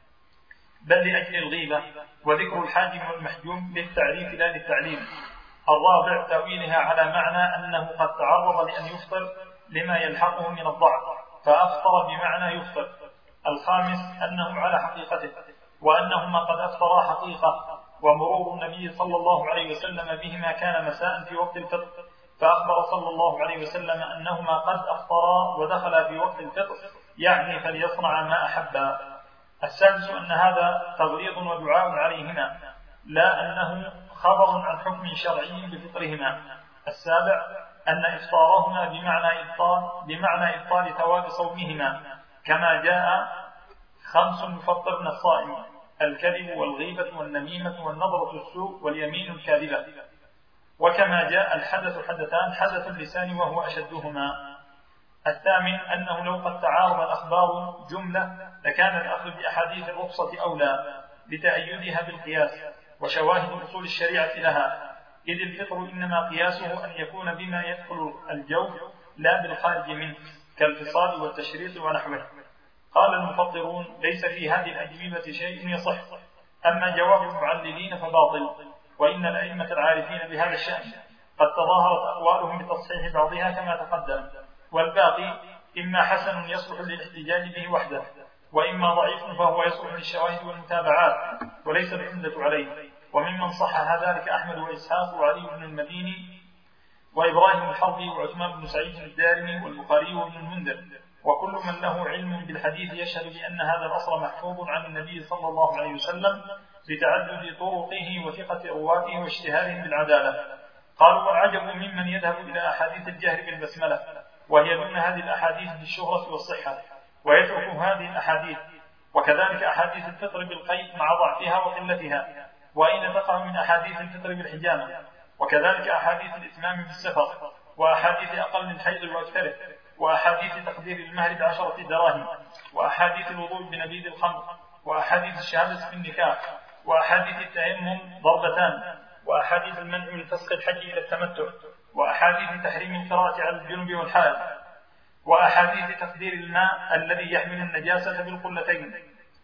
بل لأجل الغيبة، وذكر الحاجم والمحجوم للتعريف لا للتعليم. الرابع تأويلها على معنى أنه قد تعرض لأن يفطر لما يلحقه من الضعف فأفطر بمعنى يفطر. الخامس أنه على حقيقته، وأنهما قد أفطرا حقيقة، ومرور النبي صلى الله عليه وسلم بهما كان مساء في وقت الفطر، فأخبر صلى الله عليه وسلم أنهما قد أفطرا ودخلا في وقت الفطر، يعني فليصنع ما أحبا. السادس أن هذا تغليظ ودعاء عليهما، لا أنه خبر عن حكم شرعي بفطرهما. السابع أن إفطارهما بمعنى إبطال ثواب صومهما، كما جاء 5 يفطرن الصائم: الكذب والغيبة والنميمة والنظرة السوء واليمين الكاذبة. وكما جاء الحدث حدثان: حدث اللسان وهو أشدهما. الثامن أنه لو قد تعارض الأخبار جملة لكان الأخذ بأحاديث الرخصة أولى لتأيدها بالقياس وشواهد أصول الشريعة لها، إذ الفطر إنما قياسه أن يكون بما يدخل الجوف لا بالخارج منه كالفصال والتشريط ونحوه. قال المفطرون ليس في هذه الأجوبة شيء يصح، أما جواب المعللين فباطل، وإن الأئمة العارفين بهذا الشأن قد تظاهرت أقوالهم بتصحيح بعضها كما تقدم، والباقي إما حسن يصلح للاحتجاج به وحده، وإما ضعيف فهو يصلح للشواهد والمتابعات وليس الحملة عليه. وممن صحح ذلك أحمد وإسحاق وعلي بن المديني وإبراهيم الحربي وعثمان بن سعيد الدارمي والبخاري وابن المنذر، وكل من له علم بالحديث يشهد بأن هذا الأصل محفوظ عن النبي صلى الله عليه وسلم لتعدد طرقه وثقة رواته واشتهارهم بالعدالة. قالوا: والعجب ممن يذهب إلى أحاديث الجهر بالبسملة وهي دون هذه الأحاديث بالشهرة والصحة ويترك هذه الأحاديث، وكذلك أحاديث الفطر بالقيء مع ضعفها وقلتها، وأين تقع من أحاديث الفطر بالحجامة، وكذلك أحاديث الإتمام بالسفر، وأحاديث أقل الحيض وأكثره، وأحاديث تقدير المهر ب10 دراهم، وأحاديث الوضوء بنبيذ الخمر، وأحاديث الشهادة في النكاح، وأحاديث التيمم ضربتان، وأحاديث المنع من فسق الحج إلى التمتع، وأحاديث تحريم القراءة على الجنب والحائض، وأحاديث تقدير الماء الذي يحمل النجاسة بالقلتين.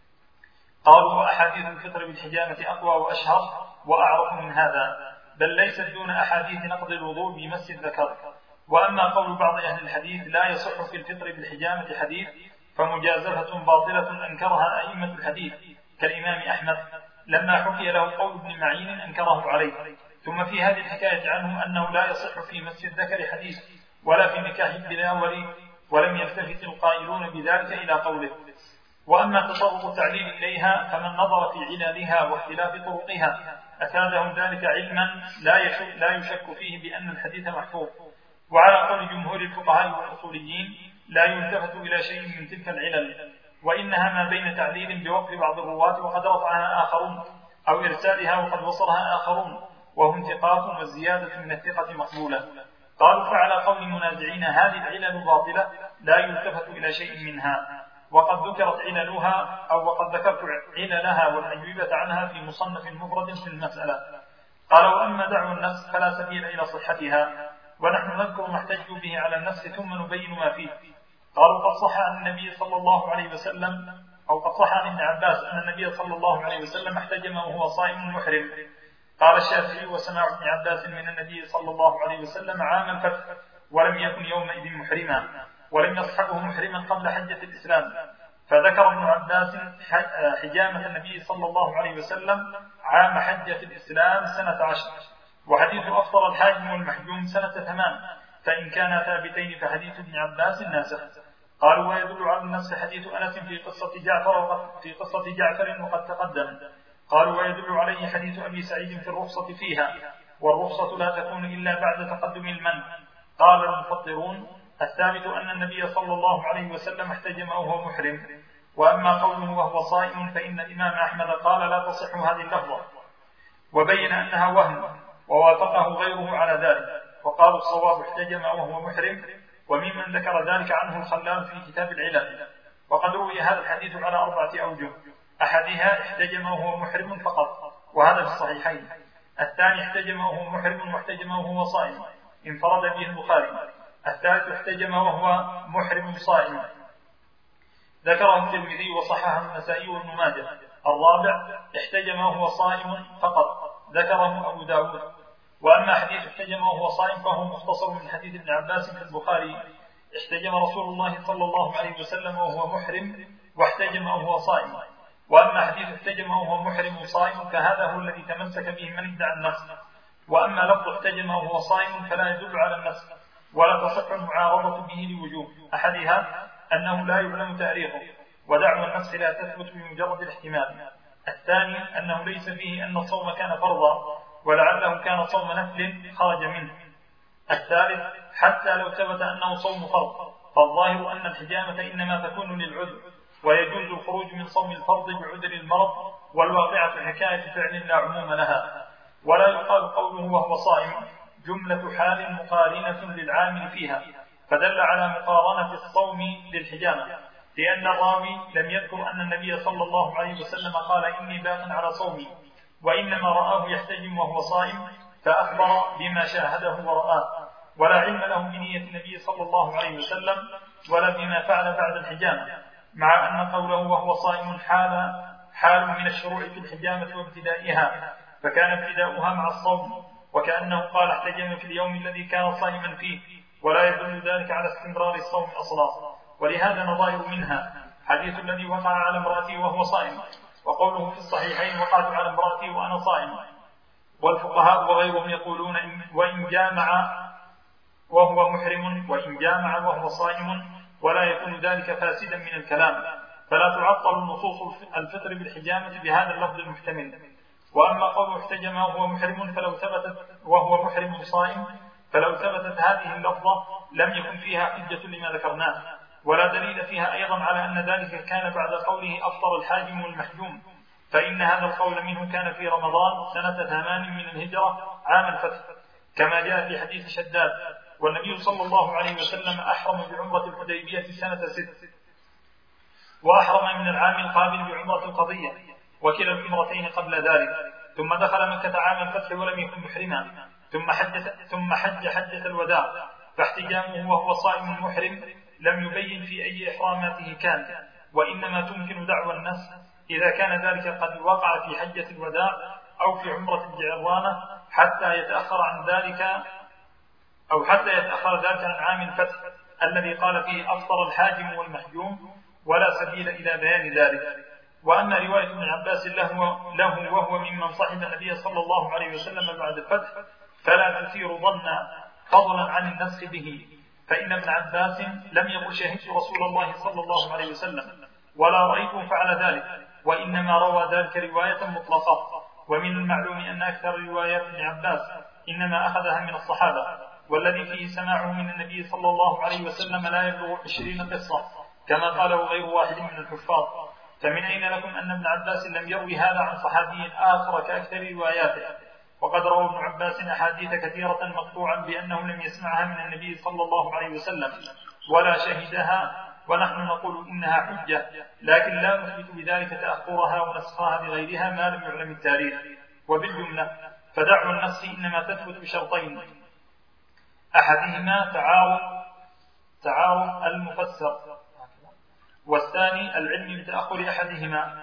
قالوا: وأحاديث الفطر بالحجامة أقوى وأشهر وأعرف من هذا، بل ليست دون أحاديث نقض الوضوء بمس الذكر. وأما قول بعض أهل الحديث لا يصح في الفطر بالحجامة حديث فمجازفة باطلة أنكرها أئمة الحديث كالإمام أحمد لما حكي له قول ابن معين أنكره عليه. ثم في هذه الحكاية عنه أنه لا يصح في مس الذكر حديث ولا في نكاح البلاول، ولم يلتفت القائلون بذلك إلى قوله. وأما تطرق التعليل إليها فمن نظر في علالها واختلاف طرقها أفادهم ذلك علما لا يشك فيه بأن الحديث محفوظ. وعلى قول جمهور الفقهاء والأصوليين لا يلتفت إلى شيء من تلك العلل، وإنها ما بين تعليل بوقف بعض الرواة وقد رفعها آخرون، أو إرسالها وقد وصلها آخرون، وهم ثقات والزيادة من الثقة مقبولة. قالوا: فعلى قول منازعين هذه العلل باطلة لا يلتفت إلى شيء منها، وقد ذكرت عللها أو وقد ذكرت عللها والأجوبة عنها في مصنف مفرد في المسألة. قالوا: وأما دعوى النفس فلا سبيل إلى صحتها، ونحن نذكر ما احتجوا به على النفس ثم نبين ما فيه. قالوا: قد صح عن النبي صلى الله عليه وسلم، أو قد صح عن ابن عباس أن النبي صلى الله عليه وسلم احتجم وهو صائم محرم. قال الشافعي: وسماع ابن عباس من النبي صلى الله عليه وسلم عام الفتح، ولم يكن يومئذ محرما، ولم يصحبه محرما قبل حجة الإسلام. فذكر ابن عباس حجامة النبي صلى الله عليه وسلم عام حجة الإسلام سنة 10، وحديث أفطر الحاجم والمحجوم سنة 8، فإن كانا ثابتين فحديث ابن عباس ناسخ. قالوا: ويدل على النص حديث أنس في قصة جعفر وقد تقدم. قالوا: ويدل عليه حديث أبي سعيد في الرخصة فيها، والرخصة لا تكون إلا بعد تقدم المنع. قال المفطرون: الثابت أن النبي صلى الله عليه وسلم احتجم وهو محرم. وأما قوله وهو صائم فإن الإمام أحمد قال لا تصح هذه اللفظة، وبين أنها وهم، ووافقه غيره على ذلك، وقالوا الصواب احتجم وهو محرم. وممن ذكر ذلك عنه الخلال في كتاب العلل. وقد روي هذا الحديث على 4 أوجه: أحدها احتجم وهو محرم فقط، وهذا في الصحيحين. الثاني احتجم وهو محرم واحتجم وهو صائم، انفرد به البخاري. الثالث احتجم وهو محرم صائم، ذكره الترمذي وصححه النسائي وابن ماجه. الرابع احتجم وهو صائم فقط، ذكره أبو داود. وأما حديث احتجم وهو صائم فهو مختصر من حديث ابن عباس في البخاري: احتجم رسول الله صلى الله عليه وسلم وهو محرم واحتجم وهو صائم. وأما حديث احتجم وهو محرم صائم فهذا هو الذي تمسك به من ادعى النسخ. وأما لفظ احتجم وهو صائم فلا يدل على النسخ، ولا تصح المعارضة به لوجوه: أحدها أنه لا يعلم تاريخه، ودعوى النسخ لا تثبت بمجرد الاحتمال. الثاني أنه ليس فيه أن الصوم كان فرضا، ولعله كان صوم نفل خرج منه. الثالث حتى لو ثبت أنه صوم فرض فالظاهر أن الحجامة إنما تكون للعذر، ويجوز الخروج من صوم الفرض بعذر المرض، والواقعة حكاية فعل لا عموم لها. ولا يقال قوله وهو صائم جملة حال مقارنة للعامل فيها، فدل على مقارنة الصوم للحجامة، لأن الراوي لم يذكر أن النبي صلى الله عليه وسلم قال إني باق على صومي، وإنما رآه يحتجم وهو صائم فأخبر بما شاهده ورآه، ولا علم له بنية النبي صلى الله عليه وسلم ولا بما فعل بعد الحجامة، مع أن قوله وهو صائم حال من الشروع في الحجامة وابتدائها، فكان ابتداؤها مع الصوم، وكأنه قال احتجم في اليوم الذي كان صائما فيه، ولا يدل ذلك على استمرار الصوم أصلا. ولهذا نظائر منها حديث الذي وقع على امرأته وهو صائم، وقوله في الصحيحين وقعت على امرأتي وأنا صائم. والفقهاء وغيرهم يقولون وإن جامع وهو محرم وإن جامع وهو صائم، ولا يكون ذلك فاسدا من الكلام، فلا تعطل نصوص الفطر بالحجامة بهذا اللفظ المحتمل. وأما قول احتجم وهو محرم وهو محرم صائم، فلو ثبتت هذه اللفظة لم يكن فيها حجة لما ذكرناه، ولا دليل فيها أيضا على أن ذلك كان بعد قوله أفطر الحاجم والمحجوم، فإن هذا القول منه كان في رمضان سنة 8 من الهجرة عام الفتح، كما جاء في حديث شداد. والنبي صلى الله عليه وسلم أحرم بعمرة الحديبية سنة 6، وأحرم من العام القابل بعمرة القضية، وكلا العمرتين قبل ذلك، ثم دخل مكة عام الفتح ولم يكن محرما، ثم حج حجة الوداع، فاحتجامه وهو صائم محرم لم يبين في أي إحراماته كان، وإنما تمكن دعوى النسخ إذا كان ذلك قد وقع في حجة الوداع أو في عمرة الجعرانة حتى يتأخر ذلك عن عام الفتح الذي قال فيه أفطر الحاجم والمحجوم، ولا سبيل إلى بيان ذلك. وأما رواية ابن عباس له وهو ممن صحب النبي صلى الله عليه وسلم بعد الفتح فلا تثير ظنا فضلا عن النسخ به، فإن ابن عباس لم يقل شهدت رسول الله صلى الله عليه وسلم ولا رأيته فعل ذلك، وإنما روى ذلك رواية مطلقة. ومن المعلوم أن أكثر روايات ابن عباس إنما أخذها من الصحابة، والذي فيه سماعه من النبي صلى الله عليه وسلم لا يبلغ 20 قصة كما قاله غير واحد من الحفاظ، فمن أين لكم أن ابن عباس لم يروي هذا عن صحابي آخر كأكثر رواياته؟ وقد روى ابن عباس أحاديث كثيرة مقطوعا بأنه لم يسمعها من النبي صلى الله عليه وسلم ولا شهدها، ونحن نقول إنها حجة، لكن لا نثبت بذلك تأخرها ونسخها بغيرها ما لم يعلم التاريخ. وبالجملة فدعوى النسخ إنما تثبت بشرطين: أحدهما تعارض المفسر، والثاني العلم بتأخر أحدهما.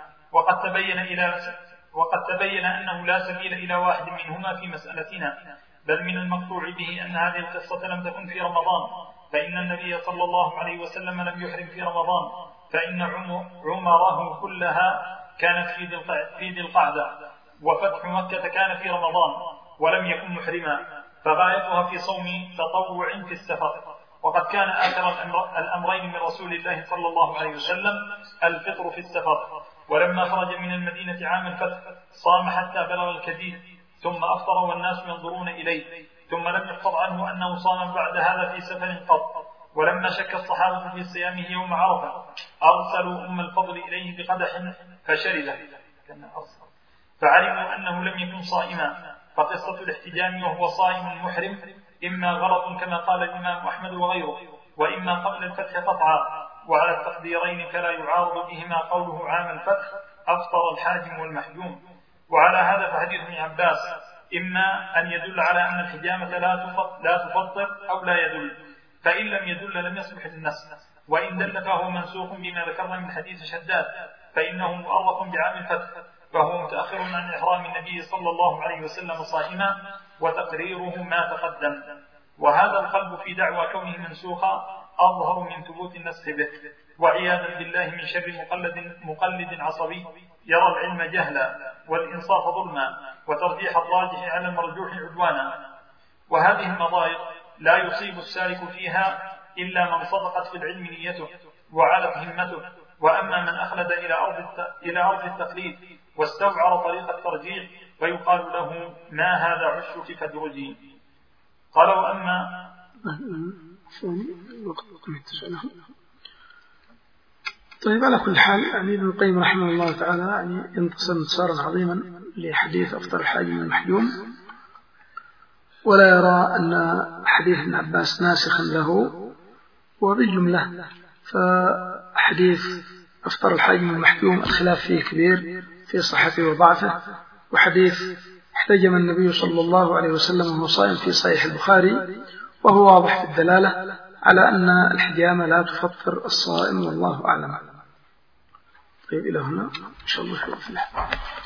وقد تبين أنه لا سبيل إلى واحد منهما في مسألتنا، بل من المقطوع به أن هذه القصة لم تكن في رمضان، فإن النبي صلى الله عليه وسلم لم يحرم في رمضان، فإن عمره كلها كانت في ذي القعدة، وفتح مكة كان في رمضان ولم يكن محرما، فغايتها في صوم تطوع في السفر. وقد كان آخر الأمرين من رسول الله صلى الله عليه وسلم الفطر في السفر، ولما خرج من المدينة عام الفتح صام حتى بلغ الكديد، ثم أفطر والناس ينظرون إليه، ثم لم يحفظ عنه أنه صام بعد هذا في سفر قط. ولما شك الصحابة في صيامه يوم عرفة أرسلوا أم الفضل إليه بقدح فشربه، فعلموا أنه لم يكن صائما. فقصة الاحتجام وهو صائم محرم إما غلط كما قال الإمام أحمد وغيره، وإما قبل الفتح قطعا، وعلى التقديرين فلا يعارض بهما قوله عام الفتح أفطر الحاجم والمحجوم. وعلى هذا فحديث ابن عباس إما أن يدل على أن الحجامة لا تفطر أو لا يدل، فإن لم يدل لم يصبح النسخ، وإن دل فهو منسوخ بما ذكرنا من حديث شداد، فإنه مؤرخ بعام الفتح، فهو متأخر عن إحرام النبي صلى الله عليه وسلم صائما، وتقريره ما تقدم. وهذا القلب في دعوى كونه منسوخا أظهر من ثبوت النسخ به، وعياذا بالله من شر مقلد عصبي يرى العلم جهلا والإنصاف ظلما وترجيح الراجح على المرجوح عدوانا. وهذه المضايق لا يصيب السالك فيها إلا من صدقت في العلم نيته وعلت همته، وأما من أخلد إلى أرض التقليد واستوعر طريق الترجيح فيقال له ما هذا عشك فادرجي. قال وأما طيب، على كل حال يعني ابن القيم رحمه الله تعالى يعني ينتصر انتصارا عظيما لحديث أفطر الحاجم والمحجوم، ولا يرى أن حديث ابن عباس ناسخا له. وبالجملة فحديث أفطر الحاجم والمحجوم الخلاف فيه كبير في صحته وضعفه، وحديث احتجم النبي صلى الله عليه وسلم وهو صائم في صحيح البخاري، وهو واضح في الدلالة على أن الحجامة لا تفطر الصائم، والله أعلم. طيب، إلى هنا إن شاء الله في الحلقة.